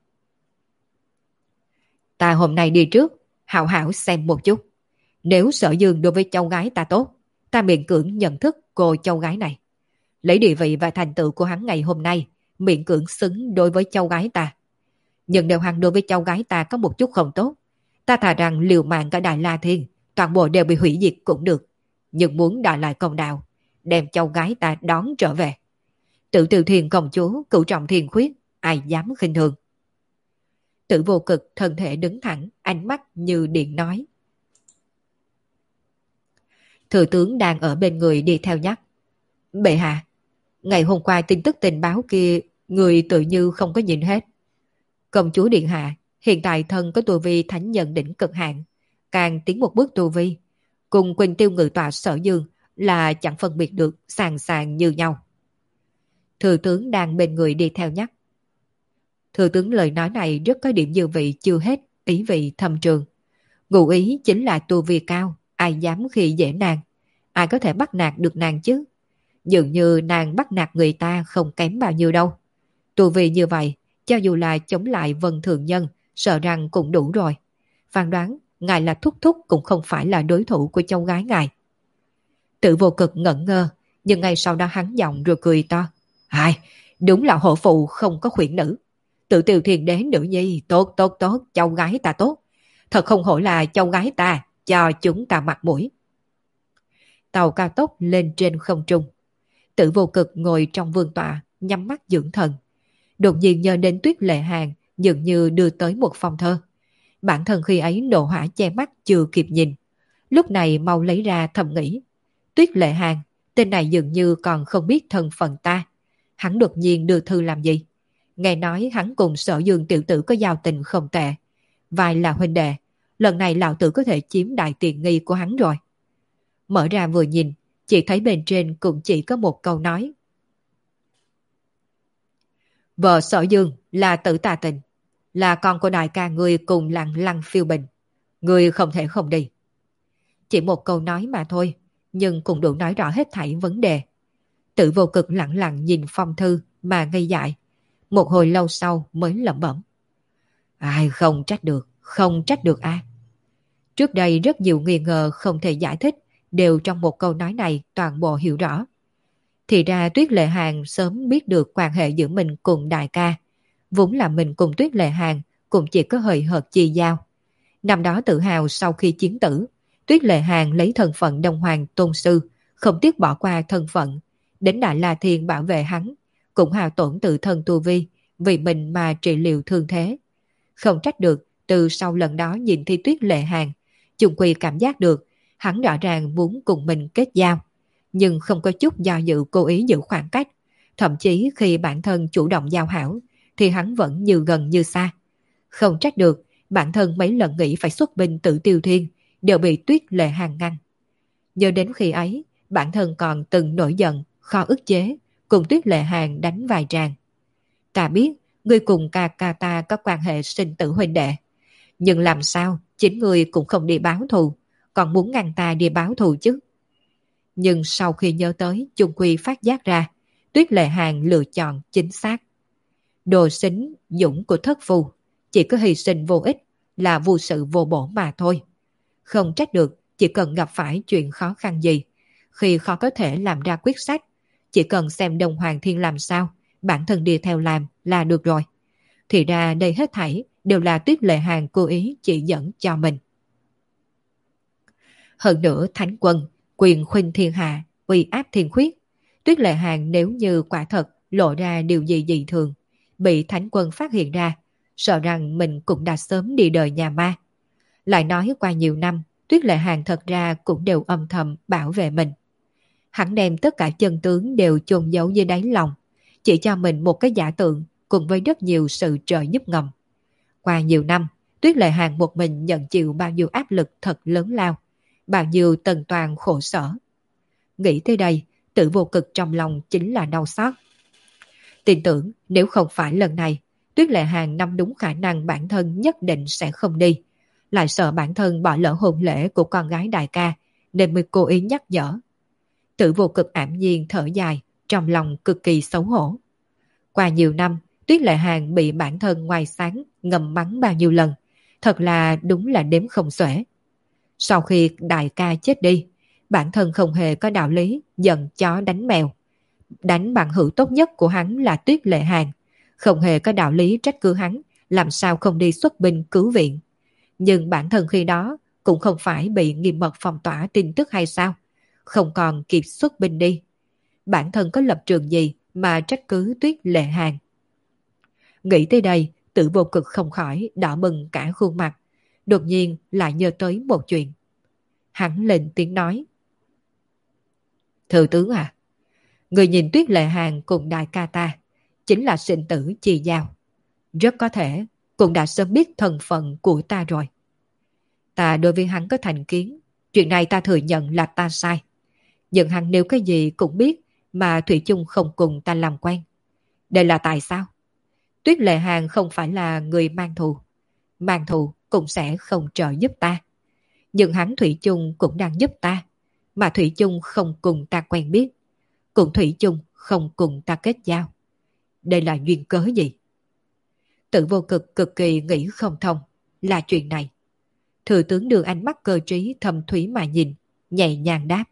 Ta hôm nay đi trước, hảo hảo xem một chút. Nếu Sở Dương đối với cháu gái ta tốt, ta miễn cưỡng nhận thức cô cháu gái này. Lấy địa vị và thành tựu của hắn ngày hôm nay, miễn cưỡng xứng đối với cháu gái ta. Nhưng nếu hắn đối với cháu gái ta có một chút không tốt, ta thà rằng liều mạng cả Đại La Thiên, toàn bộ đều bị hủy diệt cũng được. Nhưng muốn đòi lại công đạo, đem cháu gái ta đón trở về. Tự Từ Thiền công chúa, cửu trọng thiên khuyết, ai dám khinh thường. Tử Vô Cực thân thể đứng thẳng, ánh mắt như điện nói. Thừa tướng đang ở bên người đi theo nhắc. Bệ hạ, ngày hôm qua tin tức tình báo kia, người tự như không có nhìn hết. Công chúa điện hạ, hiện tại thân có tu vi thánh nhân đỉnh cực hạn, càng tiến một bước tu vi, cùng Quỳnh Tiêu Ngự Tọa Sở Dương là chẳng phân biệt được, sàng sàng như nhau. Thừa tướng đang bên người đi theo nhắc. Thừa tướng lời nói này rất có điểm dư vị chưa hết, ý vị thâm trường. Ngụ ý chính là tu vi cao, ai dám khi dễ nàng, ai có thể bắt nạt được nàng chứ. Dường như nàng bắt nạt người ta không kém bao nhiêu đâu. Tu vi như vậy, cho dù là chống lại Vân Thường Nhân, sợ rằng cũng đủ rồi. Phán đoán, ngài là thúc thúc cũng không phải là đối thủ của cháu gái ngài. Tự Vô Cực ngẩn ngơ, nhưng ngay sau đó hắn giọng rồi cười to. Ai, đúng là hộ phụ không có khuyển nữ. Tự Tiều Thiền Đế nữ nhi, tốt tốt tốt, cháu gái ta tốt. Thật không hổ là cháu gái ta, cho chúng ta mặt mũi. Tàu cao tốc lên trên không trung. Tự Vô Cực ngồi trong vương tọa, nhắm mắt dưỡng thần. Đột nhiên nhớ đến Tuyết Lệ Hàn, dường như đưa tới một phong thơ. Bản thân khi ấy nộ hỏa che mắt chưa kịp nhìn. Lúc này mau lấy ra thầm nghĩ. Tuyết Lệ Hàn, tên này dường như còn không biết thân phận ta. Hắn đột nhiên đưa thư làm gì? Nghe nói hắn cùng Sở Dương tiểu tử có giao tình không tệ. Vài là huynh đệ, lần này lão tử có thể chiếm đại tiện nghi của hắn rồi. Mở ra vừa nhìn, chỉ thấy bên trên cũng chỉ có một câu nói. Vợ Sở Dương là Tử Tà Tình, là con của đại ca ngươi cùng lặng Lăng Phiêu Bình. Ngươi không thể không đi. Chỉ một câu nói mà thôi, nhưng cũng đủ nói rõ hết thảy vấn đề. Tự Vô Cực lặng lặng nhìn phong thư mà ngây dại. Một hồi lâu sau mới lẩm bẩm. Ai không trách được, không trách được a. À. Trước đây rất nhiều nghi ngờ không thể giải thích, đều trong một câu nói này toàn bộ hiểu rõ. Thì ra Tuyết Lệ Hàn sớm biết được quan hệ giữa mình cùng đại ca. Vốn là mình cùng Tuyết Lệ Hàn cũng chỉ có hời hợt chi giao. Năm đó tự hào sau khi chiến tử, Tuyết Lệ Hàn lấy thân phận Đông Hoàng tôn sư, không tiếc bỏ qua thân phận, đến Đại La Thiên bảo vệ hắn, cũng hao tổn tự thân tu vi, vì mình mà trị liệu thương thế. Không trách được, từ sau lần đó nhìn thi Tuyết Lệ Hàn, chung quy cảm giác được, hắn rõ ràng muốn cùng mình kết giao, nhưng không có chút do dự cố ý giữ khoảng cách. Thậm chí khi bản thân chủ động giao hảo, thì hắn vẫn như gần như xa. Không trách được, bản thân mấy lần nghĩ phải xuất binh tự tiêu thiên, đều bị Tuyết Lệ Hàn ngăn. Nhớ đến khi ấy, bản thân còn từng nổi giận, khó ức chế, cùng Tuyết Lệ Hàn đánh vài tràng. Ta biết, ngươi cùng ca ca ta có quan hệ sinh tử huynh đệ. Nhưng làm sao, chính ngươi cũng không đi báo thù, còn muốn ngăn ta đi báo thù chứ. Nhưng sau khi nhớ tới, chung quy phát giác ra, Tuyết Lệ Hàn lựa chọn chính xác. Đồ xính dũng của thất phù, chỉ có hy sinh vô ích, là vô sự vô bổ mà thôi. Không trách được, chỉ cần gặp phải chuyện khó khăn gì, khi khó có thể làm ra quyết sách, chỉ cần xem Đông Hoàng Thiên làm sao, bản thân đi theo làm là được rồi. Thì ra đây hết thảy đều là Tuyết Lệ Hàn cố ý chỉ dẫn cho mình. Hơn nữa Thánh Quân, quyền khuynh thiên hạ, uy áp thiên khuyết. Tuyết Lệ Hàn nếu như quả thật lộ ra điều gì dị thường, bị Thánh Quân phát hiện ra, sợ rằng mình cũng đã sớm đi đời nhà ma. Lại nói qua nhiều năm, Tuyết Lệ Hàn thật ra cũng đều âm thầm bảo vệ mình. Hắn đem tất cả chân tướng đều chôn giấu dưới đáy lòng, chỉ cho mình một cái giả tượng cùng với rất nhiều sự trợ giúp ngầm. Qua nhiều năm, Tuyết Lệ Hàn một mình nhận chịu bao nhiêu áp lực thật lớn lao, bao nhiêu tần toàn khổ sở. Nghĩ tới đây, Tự Vô Cực trong lòng chính là đau xót. Tin tưởng nếu không phải lần này, Tuyết Lệ Hàn nắm đúng khả năng bản thân nhất định sẽ không đi. Lại sợ bản thân bỏ lỡ hôn lễ của con gái đại ca, nên mới cố ý nhắc nhở. Tự Vô Cực ảm nhiên thở dài, trong lòng cực kỳ xấu hổ. Qua nhiều năm, Tuyết Lệ Hàn bị bản thân ngoài sáng ngầm mắng bao nhiêu lần, thật là đúng là đếm không xuể. Sau khi đại ca chết đi, bản thân không hề có đạo lý giận chó đánh mèo. Đánh bằng hữu tốt nhất của hắn là Tuyết Lệ Hàn, không hề có đạo lý trách cứ hắn làm sao không đi xuất binh cứu viện. Nhưng bản thân khi đó cũng không phải bị nghiêm mật phong tỏa tin tức hay sao, không còn kịp xuất binh đi. Bản thân có lập trường gì mà trách cứ Tuyết Lệ Hàng. Nghĩ tới đây, Tử Vô Cực không khỏi đỏ bừng cả khuôn mặt, đột nhiên lại nhớ tới một chuyện. Hắn lên tiếng nói. Thừa tướng à, người nhìn Tuyết Lệ Hàng cùng đại ca ta, chính là sinh tử chi giao. Rất có thể cũng đã sớm biết thân phận của ta rồi. Ta đối với hắn có thành kiến, chuyện này ta thừa nhận là ta sai. Nhưng hắn nếu cái gì cũng biết mà thủy chung không cùng ta làm quen. Đây là tại sao? Tuyết Lệ Hàng không phải là người mang thù. Mang thù cũng sẽ không trợ giúp ta. Nhưng hắn thủy chung cũng đang giúp ta. Mà thủy chung không cùng ta quen biết. Cũng thủy chung không cùng ta kết giao. Đây là duyên cớ gì? Tử Vô Cực cực kỳ nghĩ không thông là chuyện này. Thừa tướng đưa ánh mắt cơ trí thâm thúy mà nhìn, nhẹ nhàng đáp.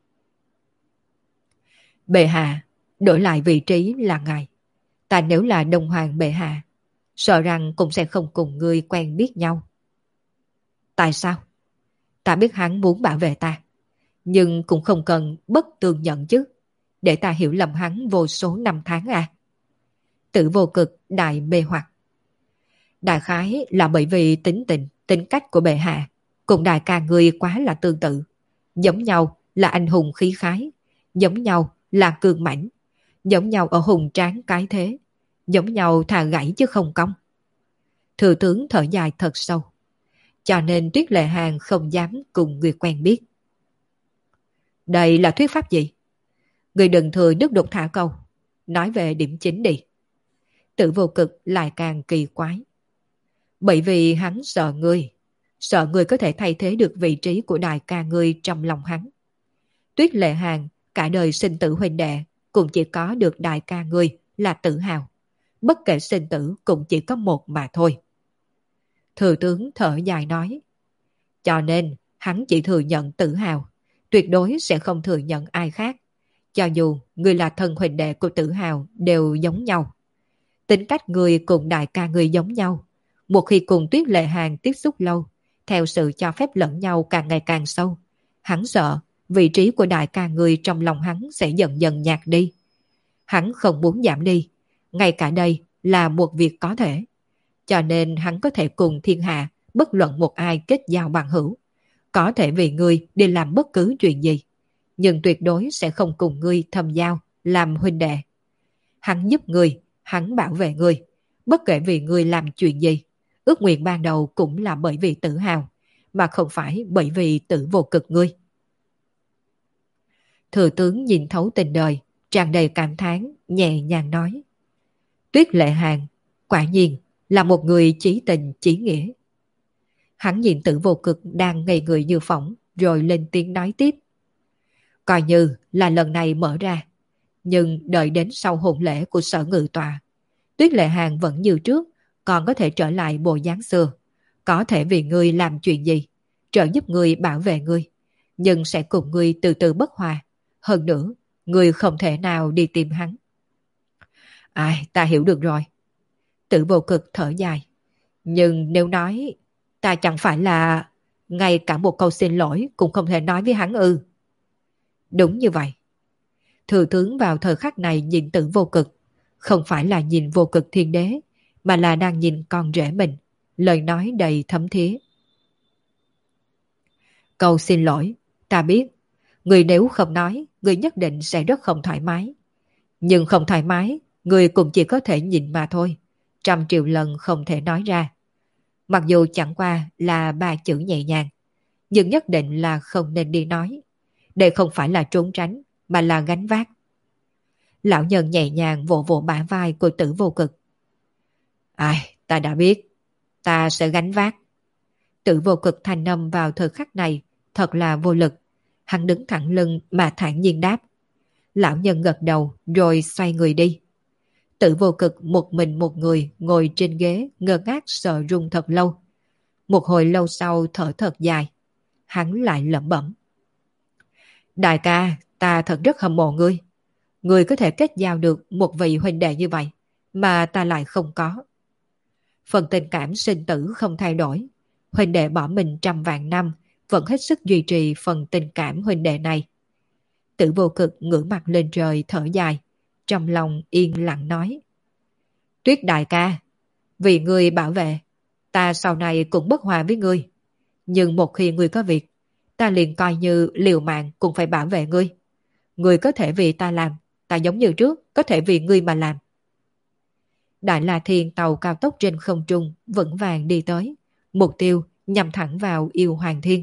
Bệ hạ, đổi lại vị trí là ngài. Ta nếu là Đông Hoàng bệ hạ, sợ rằng cũng sẽ không cùng ngươi quen biết nhau. Tại sao? Ta biết hắn muốn bảo vệ ta, nhưng cũng không cần bất tường nhận chứ, để ta hiểu lầm hắn vô số năm tháng à. Tử Vô Cực đại mê hoặc. Đại khái là bởi vì tính tình, tính cách của bệ hạ cùng đại ca ngươi quá là tương tự. Giống nhau là anh hùng khí khái, giống nhau là cường mãnh, giống nhau ở hùng tráng cái thế, giống nhau thà gãy chứ không cong. Thừa tướng thở dài thật sâu, cho nên Tuyết Lệ Hàng không dám cùng người quen biết. Đây là thuyết pháp gì? Người đừng thừa nước đục thả câu, nói về điểm chính đi. Tử Vô Cực lại càng kỳ quái. Bởi vì hắn sợ ngươi, sợ ngươi có thể thay thế được vị trí của đại ca ngươi trong lòng hắn. Tuyết Lệ Hàng cả đời sinh tử huynh đệ cũng chỉ có được đại ca ngươi là tự hào. Bất kể sinh tử cũng chỉ có một mà thôi. Thừa tướng thở dài nói. Cho nên hắn chỉ thừa nhận tự hào, tuyệt đối sẽ không thừa nhận ai khác. Cho dù ngươi là thân huynh đệ của tự hào đều giống nhau. Tính cách ngươi cùng đại ca ngươi giống nhau. Một khi cùng Tuyết Lệ Hàng tiếp xúc lâu, theo sự cho phép lẫn nhau càng ngày càng sâu, hắn sợ vị trí của đại ca người trong lòng hắn sẽ dần dần nhạt đi. Hắn không muốn giảm đi, ngay cả đây là một việc có thể. Cho nên hắn có thể cùng thiên hạ bất luận một ai kết giao bằng hữu, có thể vì ngươi đi làm bất cứ chuyện gì, nhưng tuyệt đối sẽ không cùng ngươi thâm giao, làm huynh đệ. Hắn giúp ngươi, hắn bảo vệ ngươi, bất kể vì ngươi làm chuyện gì. Ước nguyện ban đầu cũng là bởi vì tự hào, mà không phải bởi vì Tử Vô Cực ngươi. Thừa tướng nhìn thấu tình đời, tràn đầy cảm thán, nhẹ nhàng nói. Tuyết Lệ Hàng, quả nhiên là một người chí tình chí nghĩa. Hắn nhìn Tử Vô Cực đang ngây người như phỏng, rồi lên tiếng nói tiếp. Coi như là lần này mở ra, nhưng đợi đến sau hôn lễ của Sở Ngự Tòa, Tuyết Lệ Hàng vẫn như trước, còn có thể trở lại bộ dáng xưa, có thể vì ngươi làm chuyện gì, trợ giúp ngươi bảo vệ ngươi, nhưng sẽ cùng ngươi từ từ bất hòa. Hơn nữa, ngươi không thể nào đi tìm hắn. Ai, ta hiểu được rồi. Tử Vô Cực thở dài. Nhưng nếu nói, ta chẳng phải là ngay cả một câu xin lỗi cũng không thể nói với hắn ư? Đúng như vậy. Thừa tướng vào thời khắc này nhìn Tử Vô Cực, không phải là nhìn Vô Cực Thiên Đế, mà là đang nhìn con rể mình, lời nói đầy thấm thía. Câu xin lỗi, ta biết, người nếu không nói, người nhất định sẽ rất không thoải mái. Nhưng không thoải mái, người cũng chỉ có thể nhìn mà thôi, trăm triệu lần không thể nói ra. Mặc dù chẳng qua là ba chữ nhẹ nhàng, nhưng nhất định là không nên đi nói. Đây không phải là trốn tránh, mà là gánh vác. Lão nhân nhẹ nhàng vỗ vỗ bả vai của Tử Vô Cực. Ai, ta đã biết, ta sẽ gánh vác. Tử Vô Cực thanh âm vào thời khắc này thật là vô lực. Hắn đứng thẳng lưng mà thản nhiên đáp. Lão nhân gật đầu rồi xoay người đi. Tử Vô Cực một mình một người ngồi trên ghế ngơ ngác sợ run thật lâu. Một hồi lâu sau thở thật dài. Hắn lại lẩm bẩm. Đại ca, ta thật rất hâm mộ ngươi. Ngươi có thể kết giao được một vị huynh đệ như vậy, mà ta lại không có. Phần tình cảm sinh tử không thay đổi. Huynh đệ bỏ mình trăm vạn năm, vẫn hết sức duy trì phần tình cảm huynh đệ này. Tử Vô Cực ngửa mặt lên trời thở dài, trong lòng yên lặng nói. Tuyết đại ca, vì ngươi bảo vệ, ta sau này cũng bất hòa với ngươi. Nhưng một khi ngươi có việc, ta liền coi như liều mạng cũng phải bảo vệ ngươi. Ngươi có thể vì ta làm, ta giống như trước, có thể vì ngươi mà làm. Đại La Thiên tàu cao tốc trên không trung vững vàng đi tới, mục tiêu nhằm thẳng vào Yêu Hoàng Thiên.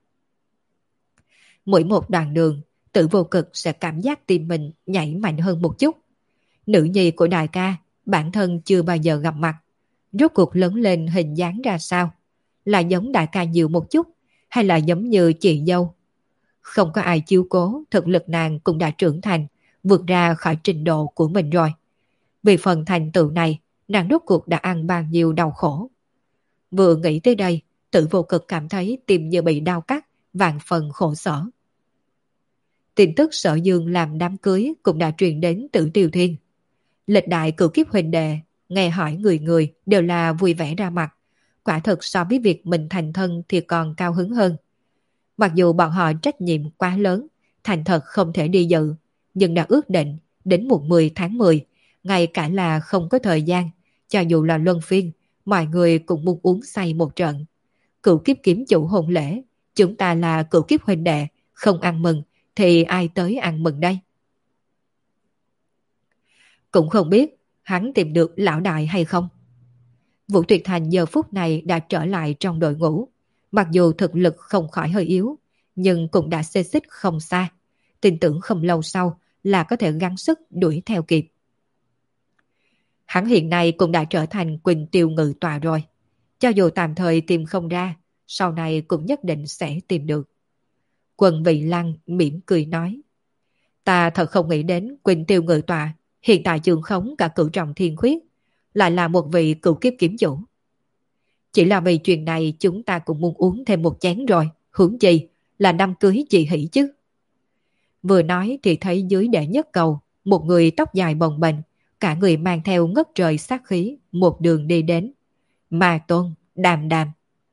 Mỗi một đoạn đường, Tử Vô Cực sẽ cảm giác tim mình nhảy mạnh hơn một chút. Nữ nhi của đại ca, bản thân chưa bao giờ gặp mặt. Rốt cuộc lớn lên hình dáng ra sao? Là giống đại ca nhiều một chút, hay là giống như chị dâu? Không có ai chiếu cố, thực lực nàng cũng đã trưởng thành, vượt ra khỏi trình độ của mình rồi. Vì phần thành tựu này, nàng rốt cuộc đã ăn bao nhiêu đau khổ. Vừa nghĩ tới đây, Tử Vô Cực cảm thấy tim như bị đau cắt, vạn phần khổ sở. Tin tức Sở Dương làm đám cưới cũng đã truyền đến Tử Tiêu Thiên. Lịch đại cửu kiếp huynh đệ, nghe hỏi người người đều là vui vẻ ra mặt. Quả thực so với việc mình thành thân thì còn cao hứng hơn. Mặc dù bọn họ trách nhiệm quá lớn, thành thật không thể đi dự, nhưng đã ước định đến mùng mười tháng mười, ngay cả là không có thời gian, cho dù là luân phiên, mọi người cũng muốn uống say một trận. Cửu kiếp kiếm chủ hôn lễ, chúng ta là cửu kiếp huynh đệ, không ăn mừng thì ai tới ăn mừng đây? Cũng không biết hắn tìm được lão đại hay không. Vũ Tuyệt Thành giờ phút này đã trở lại trong đội ngũ. Mặc dù thực lực không khỏi hơi yếu, nhưng cũng đã xê xích không xa. Tin tưởng không lâu sau là có thể gắng sức đuổi theo kịp. Hắn hiện nay cũng đã trở thành Quỳnh Tiêu Ngự Tọa rồi. Cho dù tạm thời tìm không ra, sau này cũng nhất định sẽ tìm được. Quần Vị Lăng mỉm cười nói. Ta thật không nghĩ đến Quỳnh Tiêu Ngự Tọa hiện tại trường khống cả cửu trọng thiên khuyết, lại là một vị cửu kiếp kiếm chủ. Chỉ là vì chuyện này chúng ta cũng muốn uống thêm một chén rồi, huống chi là năm cưới chị hỷ chứ. Vừa nói thì thấy dưới đệ nhất cầu, một người tóc dài bồng bềnh, cả người mang theo ngất trời sát khí, một đường đi đến. Ma Tôn, Đàm Đàm.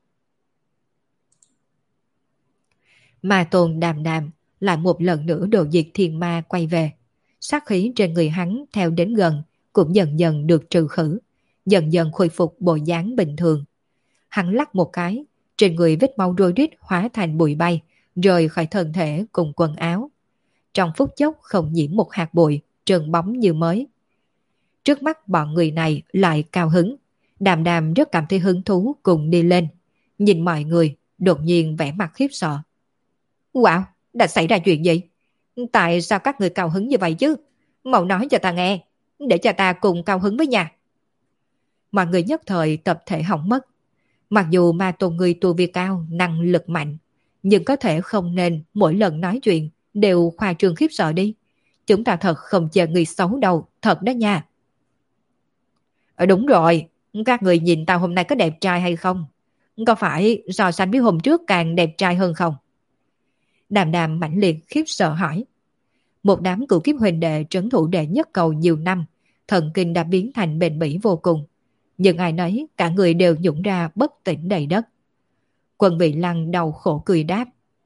Ma Tôn Đàm Đàm lại một lần nữa đồ diệt thiên ma quay về. Sát khí trên người hắn theo đến gần cũng dần dần được trừ khử, dần dần khôi phục bộ dáng bình thường. Hắn lắc một cái, trên người vết máu rối rít hóa thành bụi bay, rời khỏi thân thể cùng quần áo. Trong phút chốc không nhiễm một hạt bụi, trơn bóng như mới. Trước mắt bọn người này lại cao hứng, Đàm Đàm rất cảm thấy hứng thú cùng đi lên. Nhìn mọi người, đột nhiên vẻ mặt khiếp sợ. Wow, đã xảy ra chuyện gì? Tại sao các người cao hứng như vậy chứ? Mau nói cho ta nghe, để cho ta cùng cao hứng với nhà. Mọi người nhất thời tập thể hỏng mất. Mặc dù ma tôn người tu vi cao, năng lực mạnh, nhưng có thể không nên mỗi lần nói chuyện đều khoa trương khiếp sợ đi. Chúng ta thật không chờ người xấu đâu, thật đó nha. Ờ đúng rồi, các người nhìn tao hôm nay có đẹp trai hay không? Có phải so sánh với hôm trước càng đẹp trai hơn không? Đàm Đàm mãnh liệt khiếp sợ hỏi. Một đám cửu kiếp huynh đệ trấn thủ đệ nhất cầu nhiều năm, thần kinh đã biến thành bền bỉ vô cùng. Nhưng ai nấy cả người đều nhũng ra bất tỉnh đầy đất. Quân Vị Lăng đau khổ cười đáp.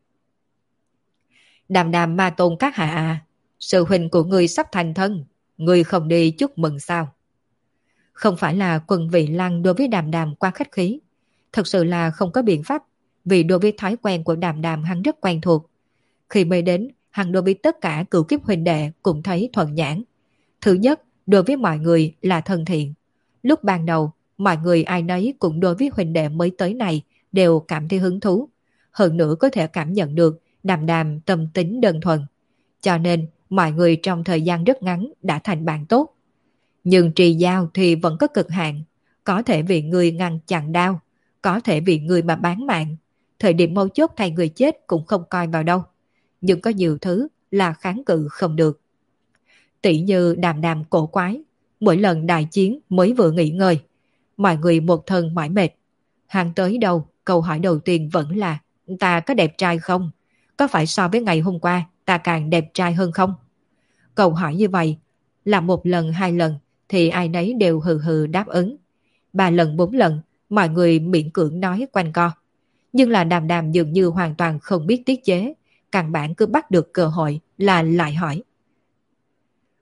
Đàm Đàm ma tôn các hạ à, sư huynh của ngươi sắp thành thân, ngươi không đi chúc mừng sao? Không phải là Quân Vị Lăng đối với Đàm Đàm quá khách khí, thật sự là không có biện pháp, vì đối với thói quen của Đàm Đàm hắn rất quen thuộc. Khi mới đến, hắn đối với tất cả cửu kiếp huynh đệ cũng thấy thuận nhãn. Thứ nhất, đối với mọi người là thân thiện. Lúc ban đầu, mọi người ai nấy cũng đối với huynh đệ mới tới này đều cảm thấy hứng thú. Hơn nữa có thể cảm nhận được Đàm Đàm tâm tính đơn thuần. Cho nên, mọi người trong thời gian rất ngắn đã thành bạn tốt. Nhưng trì giao thì vẫn có cực hạn. Có thể vì người ngăn chặn đau, có thể vì người mà bán mạng. Thời điểm mấu chốt thay người chết cũng không coi vào đâu. Nhưng có nhiều thứ là kháng cự không được. Tỷ như Đàm Đàm cổ quái, mỗi lần đại chiến mới vừa nghỉ ngơi, mọi người một thân mỏi mệt. Hàng tới đâu, câu hỏi đầu tiên vẫn là ta có đẹp trai không? Có phải so với ngày hôm qua ta càng đẹp trai hơn không? Câu hỏi như vậy là một lần hai lần thì ai nấy đều hừ hừ đáp ứng. Ba lần bốn lần mọi người miễn cưỡng nói quanh co. Nhưng là Đàm Đàm dường như hoàn toàn không biết tiết chế, căn bản cứ bắt được cơ hội là lại hỏi.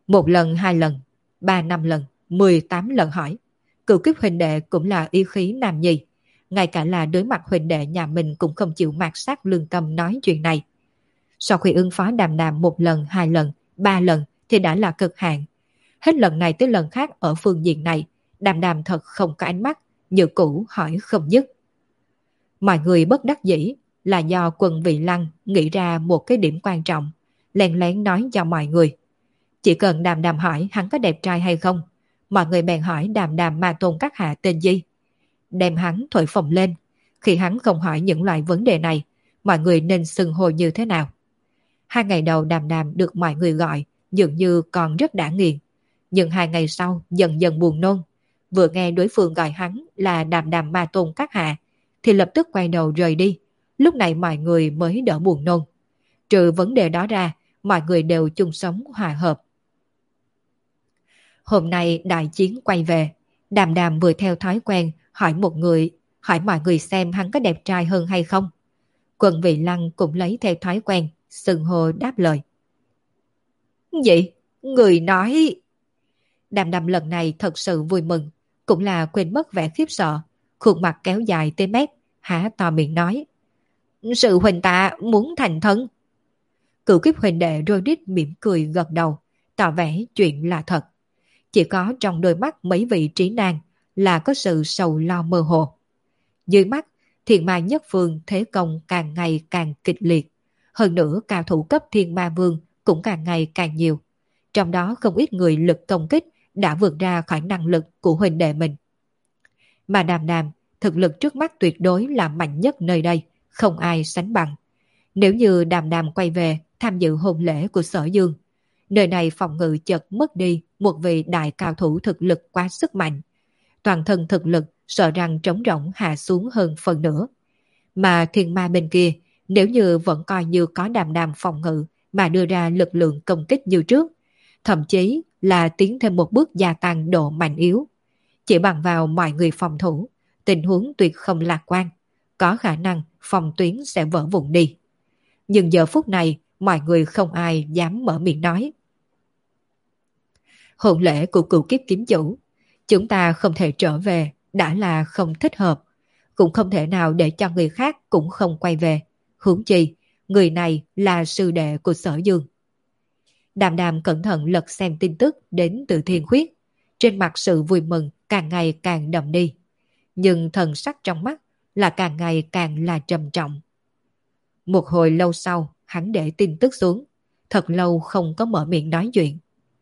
Một lần, hai lần, ba năm lần, mười tám lần hỏi. Cửu kiếp huynh đệ cũng là ý khí nam nhi. Ngay cả là đối mặt huynh đệ nhà mình cũng không chịu mạt sát lương tâm nói chuyện này. Sau khi ứng phó Đàm Đàm một lần, hai lần, ba lần thì đã là cực hạn. Hết lần này tới lần khác ở phương diện này, Đàm Đàm thật không có ánh mắt, như cũ hỏi không dứt. Mọi người bất đắc dĩ là do Quân Vị Lăng nghĩ ra một cái điểm quan trọng, lén lén nói cho mọi người. Chỉ cần Đàm Đàm hỏi hắn có đẹp trai hay không, mọi người bèn hỏi Đàm Đàm mà Tôn Các Hạ tên gì. Đem hắn thổi phồng lên, khi hắn không hỏi những loại vấn đề này, mọi người nên xưng hô như thế nào. Hai ngày đầu Đàm Đàm được mọi người gọi, dường như còn rất đã nghiền. Nhưng hai ngày sau dần dần buồn nôn. Vừa nghe đối phương gọi hắn là Đàm Đàm ma Tôn Các Hạ, thì lập tức quay đầu rời đi. Lúc này mọi người mới đỡ buồn nôn. Trừ vấn đề đó ra, mọi người đều chung sống hòa hợp. Hôm nay đại chiến quay về, Đàm Đàm vừa theo thói quen hỏi một người, hỏi mọi người xem hắn có đẹp trai hơn hay không. Quân Vị Lăng cũng lấy theo thói quen, xưng hô đáp lời. Gì? Người nói... Đàm Đàm lần này thật sự vui mừng, cũng là quên mất vẻ khiếp sợ, khuôn mặt kéo dài tới mép, há to miệng nói. Sự huynh tạ muốn thành thân. Cửu kiếp huynh đệ Rodic mỉm cười gật đầu, tỏ vẻ chuyện là thật. Chỉ có trong đôi mắt mấy vị trí nan là có sự sầu lo mơ hồ. Dưới mắt, Thiên Ma Nhất Phương thế công càng ngày càng kịch liệt. Hơn nữa cao thủ cấp Thiên Ma Vương cũng càng ngày càng nhiều. Trong đó không ít người lực công kích đã vượt ra khỏi năng lực của huynh đệ mình. Mà Đàm Đàm, thực lực trước mắt tuyệt đối là mạnh nhất nơi đây, không ai sánh bằng. Nếu như Đàm Đàm quay về tham dự hôn lễ của Sở Dương, nơi này phòng ngự chợt mất đi một vị đại cao thủ thực lực quá sức mạnh. Toàn thân thực lực sợ rằng trống rỗng hạ xuống hơn phần nữa. Mà Thiên Ma bên kia, nếu như vẫn coi như có Đàm Đàm phòng ngự mà đưa ra lực lượng công kích như trước, thậm chí là tiến thêm một bước gia tăng độ mạnh yếu. Chỉ bằng vào mọi người phòng thủ, tình huống tuyệt không lạc quan, có khả năng phòng tuyến sẽ vỡ vụn đi. Nhưng giờ phút này, mọi người không ai dám mở miệng nói. Hôn lễ của cửu kiếp kiếm chủ, chúng ta không thể trở về, đã là không thích hợp, cũng không thể nào để cho người khác cũng không quay về. Huống chi, người này là sư đệ của Sở Dương. Đàm Đàm cẩn thận lật xem tin tức đến từ Thiên Khuyết, trên mặt sự vui mừng càng ngày càng đậm đi, nhưng thần sắc trong mắt là càng ngày càng là trầm trọng. Một hồi lâu sau, hắn để tin tức xuống, thật lâu không có mở miệng nói chuyện.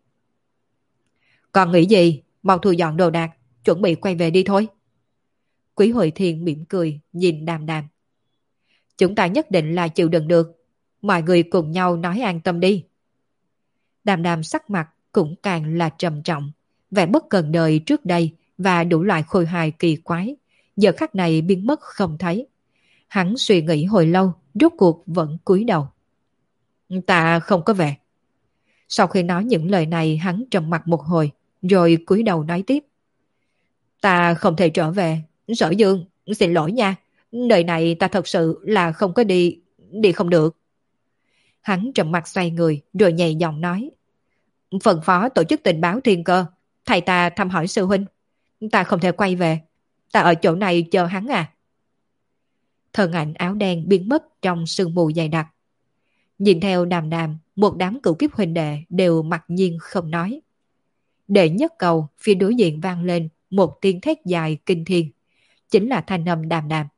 Còn nghĩ gì? Mau thu dọn đồ đạc, chuẩn bị quay về đi thôi. Quý Hội Thiên mỉm cười nhìn Đàm Đàm. Chúng ta nhất định là chịu đựng được, mọi người cùng nhau nói an tâm đi. Đàm Đàm sắc mặt cũng càng là trầm trọng, vẻ bất cần đời trước đây và đủ loại khôi hài kỳ quái, giờ khắc này biến mất không thấy. Hắn suy nghĩ hồi lâu, rốt cuộc vẫn cúi đầu. Ta không có về. Sau khi nói những lời này, hắn trầm mặt một hồi, rồi cúi đầu nói tiếp. Ta không thể trở về. Sở Dương, xin lỗi nha. Đời này ta thật sự là không có đi, đi không được. Hắn trầm mặt xoay người, rồi nhẹ giọng nói. Phân phó tổ chức tình báo Thiên Cơ, thầy ta thăm hỏi sư huynh. Ta không thể quay về. Ta ở chỗ này chờ hắn à. Thân ảnh áo đen biến mất trong sương mù dày đặc. Nhìn theo Đàm Đàm, một đám cửu kiếp huynh đệ đều mặc nhiên không nói. Đệ nhất cầu, phía đối diện vang lên một tiếng thét dài kinh thiên. Chính là thanh âm Đàm Đàm.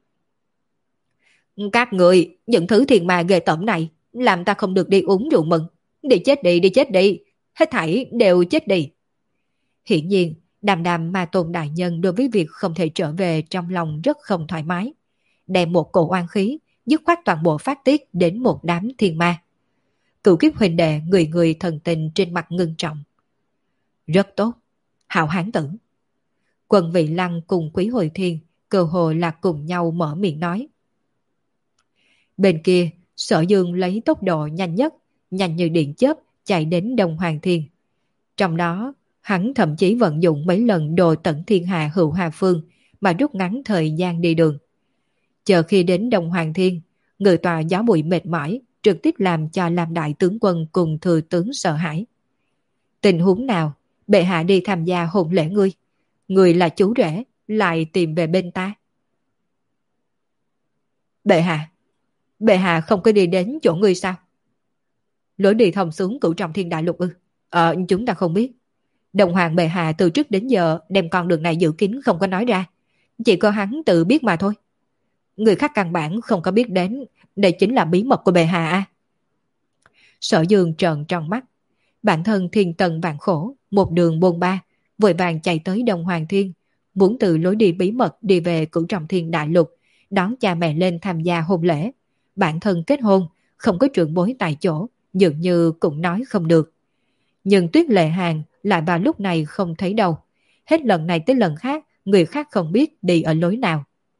Các người, những thứ thiền ma ghê tởm này, làm ta không được đi uống rượu mừng. Đi chết đi, đi chết đi. Hết thảy đều chết đi. Hiển nhiên, Đàm Đàm ma tôn đại nhân đối với việc không thể trở về trong lòng rất không thoải mái. Đem một cổ oan khí, dứt khoát toàn bộ phát tiết đến một đám thiên ma. Cửu kiếp huynh đệ người người thần tình trên mặt ngưng trọng. Rất tốt, hảo hán tử. Quân Vị Lăng cùng Quý Hồi Thiên cơ hồ là cùng nhau mở miệng nói. Bên kia, Sở Dương lấy tốc độ nhanh nhất, nhanh như điện chớp chạy đến Đông Hoàng Thiên. Trong đó, hắn thậm chí vận dụng mấy lần đồ tận thiên hạ hữu hà phương mà rút ngắn thời gian đi đường. Chờ khi đến Đông Hoàng Thiên, người tòa gió bụi mệt mỏi trực tiếp làm cho Lam đại tướng quân cùng thừa tướng sợ hãi. Tình huống nào bệ hạ đi tham gia hôn lễ ngươi? Ngươi là chú rể, lại tìm về bên ta. Bệ hạ, bệ hạ không có đi đến chỗ ngươi sao? Lối đi thông xuống Cửu Trọng Thiên Đại Lục ư? Ờ, chúng ta không biết. Đồng hoàng bệ hạ từ trước đến giờ đem con đường này giữ kín không có nói ra. Chỉ có hắn tự biết mà thôi. Người khác căn bản không có biết đến, đây chính là bí mật của bệ hạ à? Sở Dương trợn tròn mắt. Bản thân thiên tần vạn khổ, một đường bôn ba, vội vàng chạy tới Đông Hoàng Thiên, muốn từ lối đi bí mật đi về Cửu Trọng Thiên Đại Lục, đón cha mẹ lên tham gia hôn lễ. Bản thân kết hôn, không có trưởng bối tại chỗ, dường như cũng nói không được. Nhưng Tuyết Lệ Hàn lại vào lúc này không thấy đâu. Hết lần này tới lần khác, người khác không biết đi ở lối nào.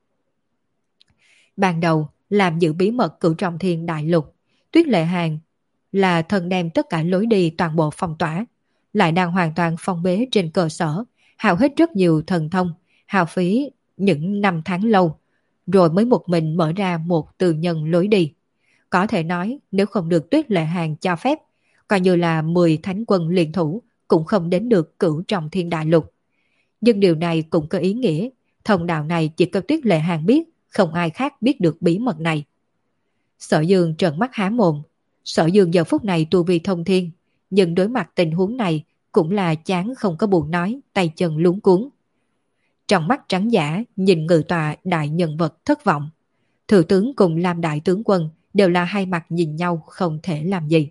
Ban đầu, làm giữ bí mật Cửu Trọng Thiên Đại Lục, Tuyết Lệ Hàn là thần đem tất cả lối đi toàn bộ phong tỏa, lại đang hoàn toàn phong bế trên cơ sở, hao hết rất nhiều thần thông, hao phí những năm tháng lâu, rồi mới một mình mở ra một tư nhân lối đi. Có thể nói nếu không được Tuyết Lệ Hàn cho phép, coi như là mười thánh quân liên thủ cũng không đến được Cửu Trọng Thiên Đại Lục. Nhưng điều này cũng có ý nghĩa, thông đạo này chỉ có Tuyết Lệ Hàn biết, không ai khác biết được bí mật này. Sở Dương trợn mắt há mồm. Sở Dương giờ phút này tu vi thông thiên, nhưng đối mặt tình huống này cũng là chán không có buồn nói, tay chân luống cuống. Trong mắt trắng giả nhìn ngự tọa đại nhân vật thất vọng. Thừa tướng cùng Lam đại tướng quân đều là hai mặt nhìn nhau không thể làm gì.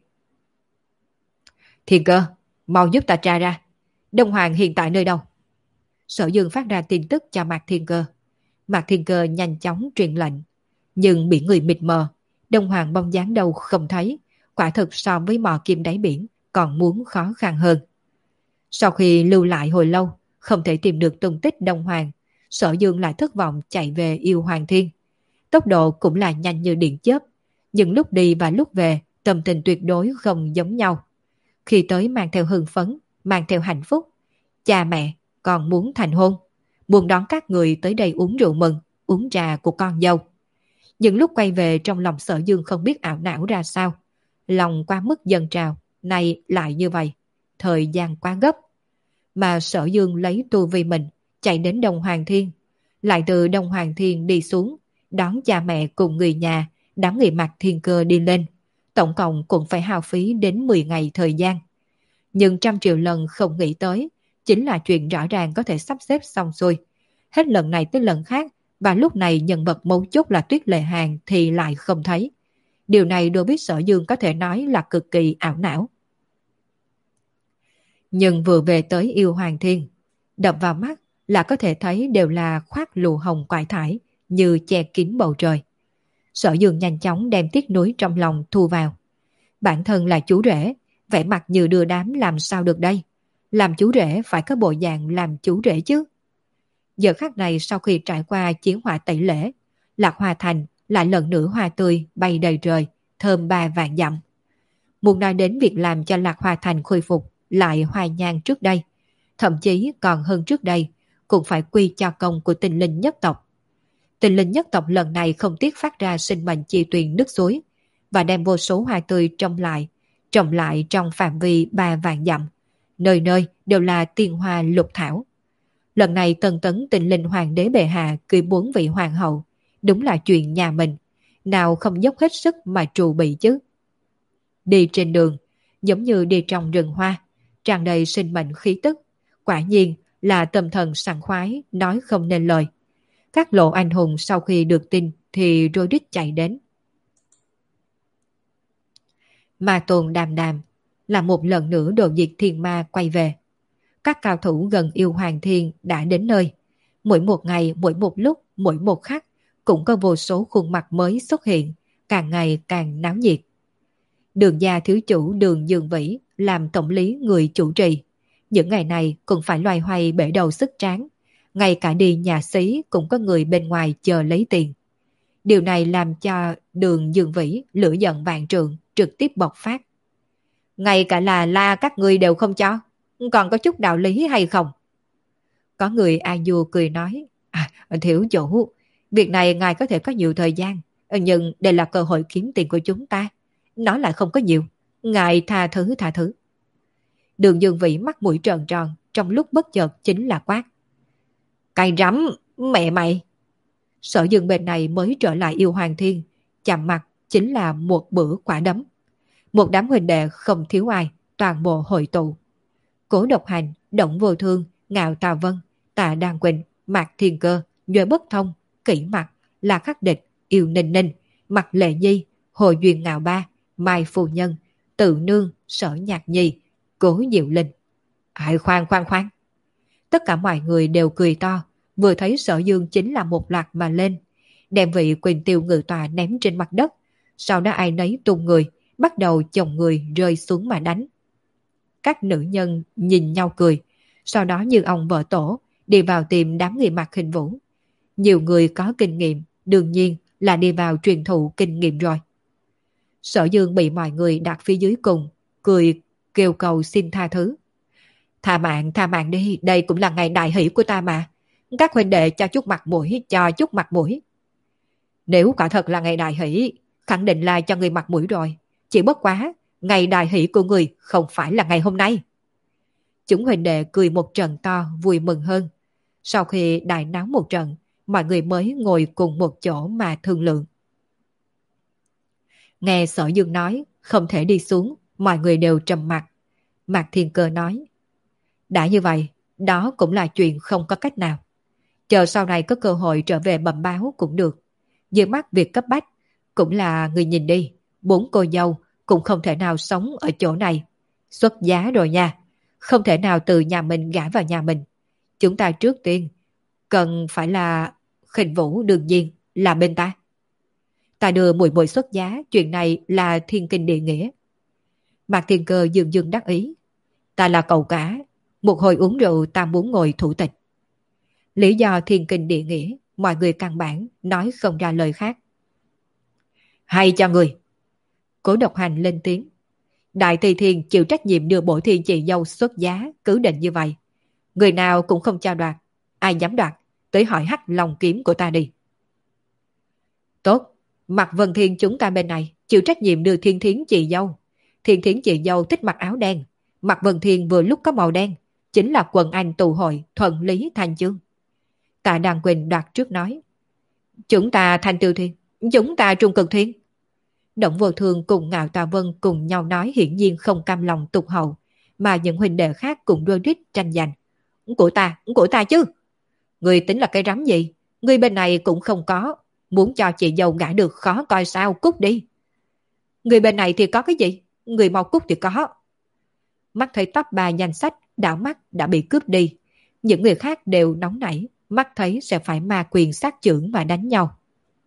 Thiên Cơ, mau giúp ta tra ra, Đông Hoàng hiện tại nơi đâu? Sở Dương phát ra tin tức cho Mạc Thiên Cơ. Mạc Thiên Cơ nhanh chóng truyền lệnh, nhưng bị người mịt mờ, Đông Hoàng bóng dáng đâu không thấy, quả thực so với mò kim đáy biển còn muốn khó khăn hơn. Sau khi lưu lại hồi lâu, không thể tìm được tung tích Đông Hoàng, Sở Dương lại thất vọng chạy về Yêu Hoàng Thiên. Tốc độ cũng là nhanh như điện chớp, nhưng lúc đi và lúc về tâm tình tuyệt đối không giống nhau. Khi tới mang theo hưng phấn, mang theo hạnh phúc, cha mẹ còn muốn thành hôn, muốn đón các người tới đây uống rượu mừng, uống trà của con dâu. Nhưng lúc quay về trong lòng Sở Dương không biết ảo não ra sao. Lòng quá mức dâng trào, nay lại như vậy. Thời gian quá gấp. Mà Sở Dương lấy tu vi mình, chạy đến Đông Hoàng Thiên. Lại từ Đông Hoàng Thiên đi xuống, đón cha mẹ cùng người nhà, đám người Mạc Thiên Cơ đi lên. Tổng cộng cũng phải hao phí đến mười ngày thời gian. Nhưng trăm triệu lần không nghĩ tới, chính là chuyện rõ ràng có thể sắp xếp xong xuôi. Hết lần này tới lần khác, và lúc này nhân vật mấu chốt là Tuyết Lệ Hàn thì lại không thấy. Điều này đối với Sở Dương có thể nói là cực kỳ ảo não. Nhưng vừa về tới Yêu Hoàng Thiên, đập vào mắt là có thể thấy đều là khoác lụa hồng quải thải như che kín bầu trời. Sở Dương nhanh chóng đem tiếc nuối trong lòng thu vào. Bản thân là chú rể, vẻ mặt như đưa đám làm sao được đây. Làm chú rể phải có bộ dạng làm chú rể chứ. Giờ khắc này sau khi trải qua chiến hỏa tẩy lễ, Lạc Hoa Thành lại lần nữa hoa tươi bay đầy trời, thơm ba vạn dặm. Muốn nói đến việc làm cho Lạc Hoa Thành khôi phục lại hoài nhang trước đây, thậm chí còn hơn trước đây, cũng phải quy cho công của Tinh Linh nhất tộc. Tinh Linh nhất tộc lần này không tiếc phát ra sinh mệnh chi tuyền nước suối và đem vô số hoa tươi trồng lại, trồng lại trong phạm vi ba vạn dặm, nơi nơi đều là tiên hoa lục thảo. Lần này Tần Tấn Tinh Linh Hoàng đế bệ hạ cưới bốn vị hoàng hậu, đúng là chuyện nhà mình, nào không dốc hết sức mà trù bị chứ. Đi trên đường, giống như đi trong rừng hoa, tràn đầy sinh mệnh khí tức, quả nhiên là tâm thần sảng khoái, nói không nên lời. Các lộ anh hùng sau khi được tin thì rối rít chạy đến. Ma Tôn Đàm Đàm là một lần nữa đồ diệt thiên ma quay về. Các cao thủ gần Yêu Hoàng Thiên đã đến nơi. Mỗi một ngày, mỗi một lúc, mỗi một khắc cũng có vô số khuôn mặt mới xuất hiện, càng ngày càng náo nhiệt. Đường gia thiếu chủ Đường Dương Vĩ làm tổng lý người chủ trì. Những ngày này cũng phải loay hoay bể đầu sức tráng. Ngay cả đi nhà xí cũng có người bên ngoài chờ lấy tiền. Điều này làm cho Đường Dương Vĩ lửa giận vạn trượng, trực tiếp bộc phát. Ngay cả là la các ngươi đều không cho, còn có chút đạo lý hay không? Có người a du cười nói, à, thiếu chủ, việc này ngài có thể có nhiều thời gian, nhưng đây là cơ hội kiếm tiền của chúng ta. Nói lại không có nhiều, ngài tha thứ tha thứ. Đường Dương Vĩ mắt mũi tròn tròn, trong lúc bất chợt chính là quát. Cay rắm, mẹ mày! Sở Dương bên này mới trở lại yêu hoàng thiên, chạm mặt chính là một bữa quả đấm. Một đám huynh đệ không thiếu ai, toàn bộ hội tụ. Cố Độc Hành, Động Vô Thương, Ngạo Tà Vân, Tạ Đan Quỳnh, Mạc Thiên Cơ, Nhuệ Bất Thông, Kỷ Mặc, La Khắc Địch, Yêu Ninh Ninh, Mặt Lệ Nhi, Hồ Duyên Ngạo Ba, Mai Phu Nhân, Tự Nương, Sở Nhạc Nhi, Cố Diệu Linh. Ai khoan khoan khoan! Tất cả mọi người đều cười to, vừa thấy Sở Dương chính là một loạt mà lên, đem vị Quỳnh Tiêu ngự tòa ném trên mặt đất, sau đó ai nấy tung người, bắt đầu chồng người rơi xuống mà đánh. Các nữ nhân nhìn nhau cười, sau đó như ông vợ tổ, đi vào tìm đám người Mạc Khinh Vũ. Nhiều người có kinh nghiệm, đương nhiên là đi vào truyền thụ kinh nghiệm rồi. Sở Dương bị mọi người đặt phía dưới cùng, cười kêu cầu xin tha thứ. Tha mạng, tha mạng đi, đây cũng là ngày đại hỷ của ta mà. Các huynh đệ cho chút mặt mũi, cho chút mặt mũi. Nếu quả thật là ngày đại hỷ, khẳng định là cho người mặt mũi rồi. Chỉ bất quá, ngày đại hỷ của người không phải là ngày hôm nay. Chúng huynh đệ cười một trận to, vui mừng hơn. Sau khi đại náo một trận, mọi người mới ngồi cùng một chỗ mà thương lượng. Nghe Sở Dương nói, không thể đi xuống, mọi người đều trầm mặc. Mạc Thiên Cơ nói, đã như vậy, đó cũng là chuyện không có cách nào. Chờ sau này có cơ hội trở về bẩm báo cũng được. Dưới mắt việc cấp bách, cũng là người nhìn đi, bốn cô dâu cũng không thể nào sống ở chỗ này. Xuất giá rồi nha, không thể nào từ nhà mình gả vào nhà mình. Chúng ta trước tiên, cần phải là Khinh Vũ đương nhiên là bên ta. Ta đưa muội muội xuất giá, chuyện này là thiên kinh địa nghĩa. Mạc Thiên Cơ dường dưng đắc ý. Ta là cậu cả, một hồi uống rượu ta muốn ngồi thủ tịch. Lý do thiên kinh địa nghĩa, mọi người căn bản nói không ra lời khác. Hay cho người. Cố Độc Hành lên tiếng. Đại Tỳ Thiên chịu trách nhiệm đưa bổ thiên chị dâu xuất giá, cứ định như vậy. Người nào cũng không cho đoạt, ai dám đoạt, tới hỏi hắc lòng kiếm của ta đi. Tốt, Mạc Vân Thiên chúng ta bên này chịu trách nhiệm đưa Thiên Thiến chị dâu. Thiên Thiến chị dâu thích mặc áo đen, Mạc Vân Thiên vừa lúc có màu đen, chính là quần anh tụ hội thuận lý thành chương. Tạ Đàn Quỳnh đoạt trước nói. Chúng ta Thanh Tiêu Thiên, chúng ta Trung Cực Thiên. Động Vô Thương cùng Ngạo Tà Vân cùng nhau nói hiển nhiên không cam lòng tụt hậu, mà những huynh đệ khác cũng đôi rít tranh giành. Của ta, của ta chứ. Người tính là cái rắm gì? Người bên này cũng không có. Muốn cho chị dâu gả được khó coi sao, cút đi. Người bên này thì có cái gì? Người mau cút thì có. Mắt thấy top ba danh sách, đảo mắt đã bị cướp đi. Những người khác đều nóng nảy, mắt thấy sẽ phải ma quyền sát chưởng mà đánh nhau.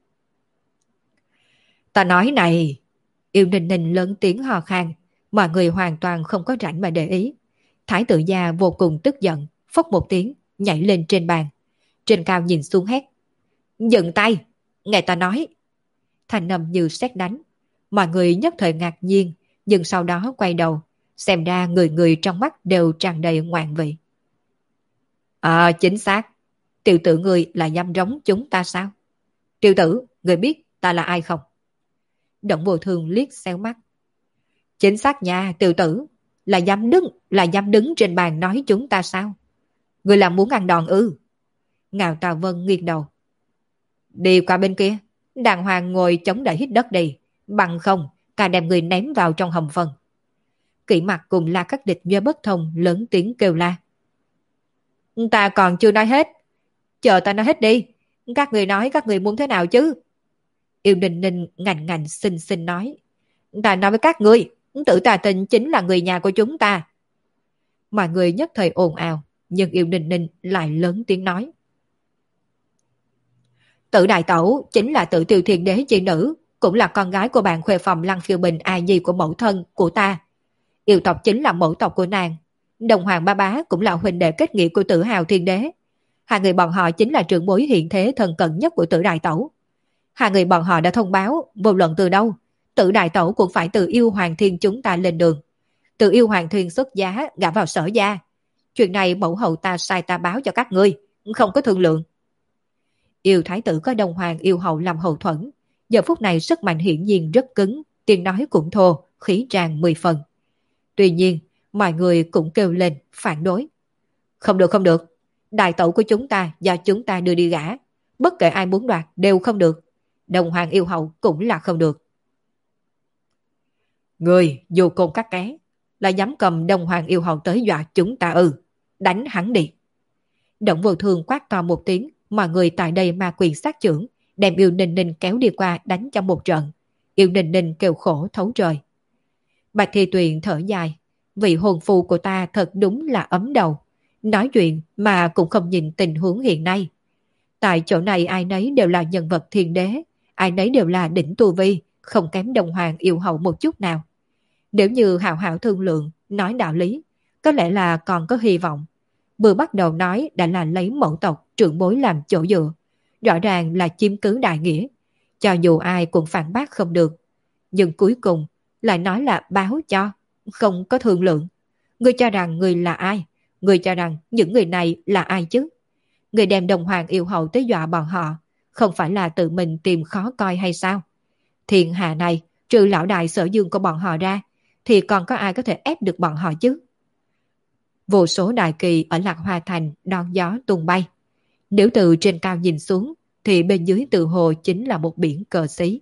Ta nói này, Yêu Ninh Ninh lớn tiếng hò khan, mọi người hoàn toàn không có rảnh mà để ý. Thái tử gia vô cùng tức giận, phốc một tiếng, nhảy lên trên bàn. Trên cao nhìn xuống hét. Dừng tay, nghe ta nói. Thanh âm như sét đánh. Mọi người nhất thời ngạc nhiên, nhưng sau đó quay đầu, xem ra người người trong mắt đều tràn đầy ngoạn vị. À chính xác, tiểu tử người là dăm rống chúng ta sao? Tiểu tử, người biết ta là ai không? Động Vô Thương liếc xéo mắt. Chính xác nha, tiểu tử, là dám đứng, là dám đứng trên bàn nói chúng ta sao? Người là muốn ăn đòn ư? Ngạo Tà Vân nghiêng đầu. Đi qua bên kia, đàng hoàng ngồi chống đẩy hít đất đi, bằng không, ta đem người ném vào trong hầm phân. Kỷ Mặc cùng La Khắc Địch Nhuệ Bất Thông lớn tiếng kêu la. Ta còn chưa nói hết, chờ ta nói hết đi, các người nói các người muốn thế nào chứ? Yêu Ninh Ninh ngạnh ngạnh xinh xinh nói. Ta nói với các người, Tử Tà Tinh chính là người nhà của chúng ta. Mọi người nhất thời ồn ào, nhưng Yêu Ninh Ninh lại lớn tiếng nói. Tử Đại Tẩu chính là Tử Tiêu Thiên Đế chi nữ, cũng là con gái của bạn khuê phòng Lăng Phiêu Bình A Nhi của mẫu thân của ta. Yêu tộc chính là mẫu tộc của nàng. Đồng Hoàng Ba Bá cũng là huynh đệ kết nghĩa của Tử Hào Thiên Đế. Hai người bọn họ chính là trưởng bối hiện thế thân cận nhất của Tử Đại Tẩu. Hai người bọn họ đã thông báo, vô luận từ đâu, Tử Đại Tẩu cũng phải từ Yêu Hoàng Thiên chúng ta lên đường. Từ Yêu Hoàng Thiên xuất giá gả vào Sở gia. Chuyện này mẫu hậu ta sai ta báo cho các ngươi, không có thương lượng. Yêu thái tử có Đồng Hoàng yêu hậu làm hậu thuẫn, giờ phút này sức mạnh hiển nhiên rất cứng, tiếng nói cũng thô, khí tràn mười phần. Tuy nhiên, mọi người cũng kêu lên phản đối. Không được không được, đại tẩu của chúng ta do chúng ta đưa đi gả, bất kể ai muốn đoạt đều không được. Đồng hoàng yêu hậu cũng là không được. Người dù côn các ké, là dám cầm đồng hoàng yêu hậu tới dọa chúng ta ư? Đánh hắn đi. Động Vô Thương quát to một tiếng, mọi người tại đây ma quyền sát chưởng, đem Yêu Ninh Ninh kéo đi qua đánh trong một trận. Yêu Ninh Ninh kêu khổ thấu trời. Bạch Thi Tuyền thở dài, vị hồn phu của ta thật đúng là ấm đầu, nói chuyện mà cũng không nhìn tình huống hiện nay. Tại chỗ này ai nấy đều là nhân vật thiên đế, ai nấy đều là đỉnh tu vi, không kém đồng hoàng yêu hậu một chút nào. Nếu như hảo hảo thương lượng, nói đạo lý, có lẽ là còn có hy vọng. Vừa bắt đầu nói đã là lấy mẫu tộc trưởng bối làm chỗ dựa, rõ ràng là chiếm cứ đại nghĩa, cho dù ai cũng phản bác không được. Nhưng cuối cùng lại nói là báo cho, không có thương lượng. Ngươi cho rằng người là ai? Ngươi cho rằng những người này là ai chứ? Người đem đồng hoàng yêu hậu tới dọa bọn họ, không phải là tự mình tìm khó coi hay sao? Thiên hạ này, trừ lão đại Sở Dương của bọn họ ra, thì còn có ai có thể ép được bọn họ chứ? Vô số đại kỳ ở Lạc Hoa Thành đón gió tung bay. Nếu từ trên cao nhìn xuống, thì bên dưới tự hồ chính là một biển cờ xí.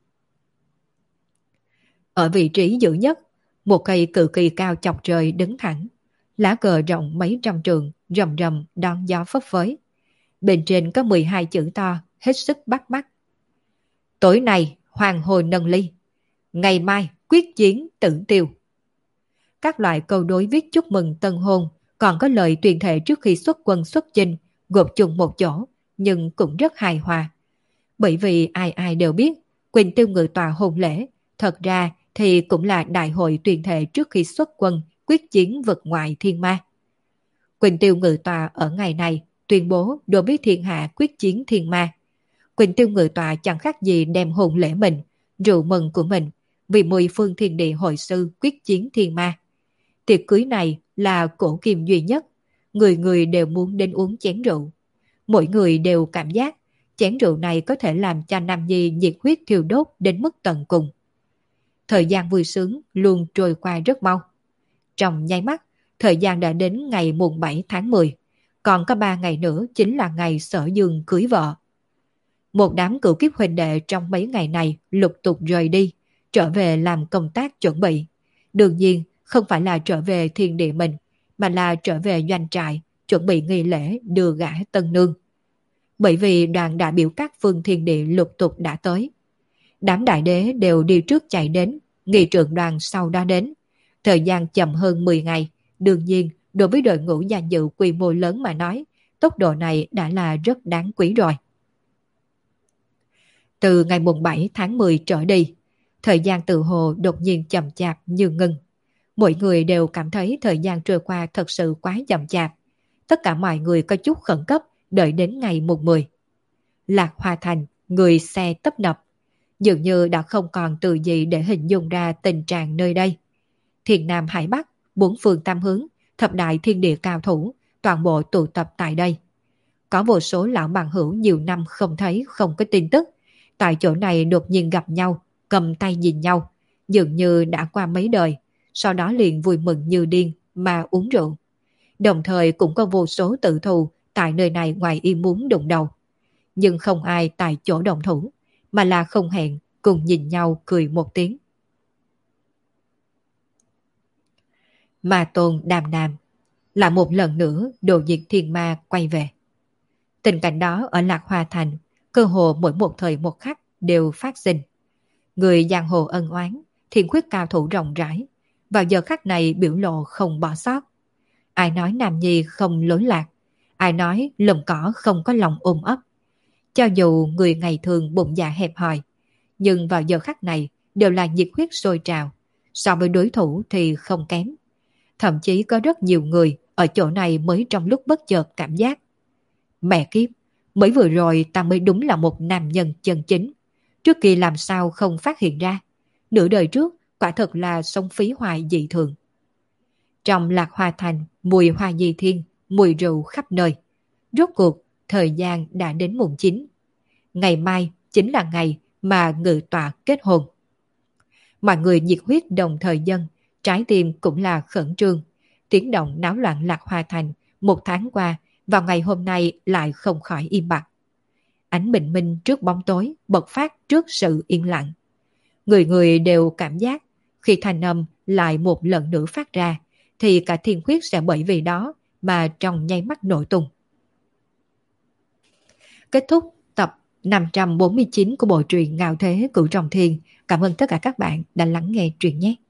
Ở vị trí giữa nhất, một cây cự kỳ cao chọc trời đứng thẳng. Lá cờ rộng mấy trăm trường, rầm rầm đón gió phấp phới. Bên trên có mười hai chữ to, hết sức bắt mắt. Tối nay, hoàng hôn nâng ly. Ngày mai, quyết chiến tử tiêu. Các loại câu đối viết chúc mừng tân hôn, còn có lời tuyên thệ trước khi xuất quân xuất chinh, gộp chung một chỗ, nhưng cũng rất hài hòa. Bởi vì ai ai đều biết, Quỳnh Tiêu Ngự Tọa hôn lễ, thật ra thì cũng là đại hội tuyên thệ trước khi xuất quân, quyết chiến vực ngoại thiên ma. Quỳnh Tiêu Ngự Tọa ở ngày này tuyên bố đối với thiên hạ quyết chiến thiên ma. Quỳnh Tiêu Ngự Tọa chẳng khác gì đem hôn lễ mình, rượu mừng của mình, vì mười phương thiên địa hội sư quyết chiến thiên ma. Tiệc cưới này là cổ kim duy nhất, người người đều muốn đến uống chén rượu. Mỗi người đều cảm giác chén rượu này có thể làm cho Nam Nhi nhiệt huyết thiêu đốt đến mức tận cùng. Thời gian vui sướng luôn trôi qua rất mau. Trong nháy mắt, thời gian đã đến ngày mùng bảy tháng mười, còn có ba ngày nữa chính là ngày Sở Dương cưới vợ. Một đám cựu kiếp huynh đệ trong mấy ngày này lục tục rời đi, trở về làm công tác chuẩn bị. Đương nhiên, không phải là trở về thiên địa mình, mà là trở về doanh trại, chuẩn bị nghi lễ đưa gả tân nương. Bởi vì đoàn đại biểu các phương thiên địa lục tục đã tới. Đám đại đế đều đi trước chạy đến, nghị trưởng đoàn sau đó đến. Thời gian chậm hơn mười ngày, đương nhiên đối với đội ngũ danh dự quy mô lớn mà nói, tốc độ này đã là rất đáng quý rồi. Từ ngày mùng bảy tháng mười trở đi, thời gian tự hồ đột nhiên chậm chạp như ngưng. Mỗi người đều cảm thấy thời gian trôi qua thật sự quá chậm chạp. Tất cả mọi người có chút khẩn cấp đợi đến ngày mùng mười. Lạc Hoa Thành, người xe tấp nập. Dường như đã không còn từ gì để hình dung ra tình trạng nơi đây. Thiền Nam Hải Bắc, bốn phương tam hướng, thập đại thiên địa cao thủ, toàn bộ tụ tập tại đây. Có vô số lão bằng hữu nhiều năm không thấy, không có tin tức. Tại chỗ này đột nhiên gặp nhau, cầm tay nhìn nhau, dường như đã qua mấy đời, sau đó liền vui mừng như điên mà uống rượu. Đồng thời cũng có vô số tự thù tại nơi này ngoài ý muốn đụng đầu. Nhưng không ai tại chỗ động thủ, mà là không hẹn cùng nhìn nhau cười một tiếng. Ma Tôn Đàm Đàm lại một lần nữa đồ diệt thiên ma quay về. Tình cảnh đó ở Lạc Hoa Thành, cơ hồ mỗi một thời một khắc đều phát sinh. Người giang hồ ân oán, thiên khuyết cao thủ rộng rãi, vào giờ khắc này biểu lộ không bỏ sót. Ai nói Nam Nhi không lối lạc, ai nói lùm cỏ không có lòng ôm ấp. Cho dù người ngày thường bụng dạ hẹp hòi, nhưng vào giờ khắc này đều là nhiệt huyết sôi trào, so với đối thủ thì không kém. Thậm chí có rất nhiều người ở chỗ này mới trong lúc bất chợt cảm giác. Mẹ kiếp, mới vừa rồi ta mới đúng là một nam nhân chân chính. Trước kia làm sao không phát hiện ra. Nửa đời trước quả thật là sống phí hoài dị thường. Trong Lạc Hoa Thành, mùi hoa di thiên, mùi rượu khắp nơi. Rốt cuộc, thời gian đã đến mùng chín. Ngày mai chính là ngày mà ngự tọa kết hôn. Mọi người nhiệt huyết đồng thời dân, Trái tim cũng là khẩn trương, tiếng động náo loạn Lạc Hoa Thành một tháng qua vào ngày hôm nay lại không khỏi im bặt. Ánh bình minh trước bóng tối bộc phát trước sự yên lặng. Người người đều cảm giác khi thanh âm lại một lần nữa phát ra thì cả thiên khuyết sẽ bởi vì đó mà trong nháy mắt nổ tung. Kết thúc tập năm trăm bốn mươi chín của bộ truyện Ngạo Thế Cửu Trọng Thiên. Cảm ơn tất cả các bạn đã lắng nghe truyện nhé.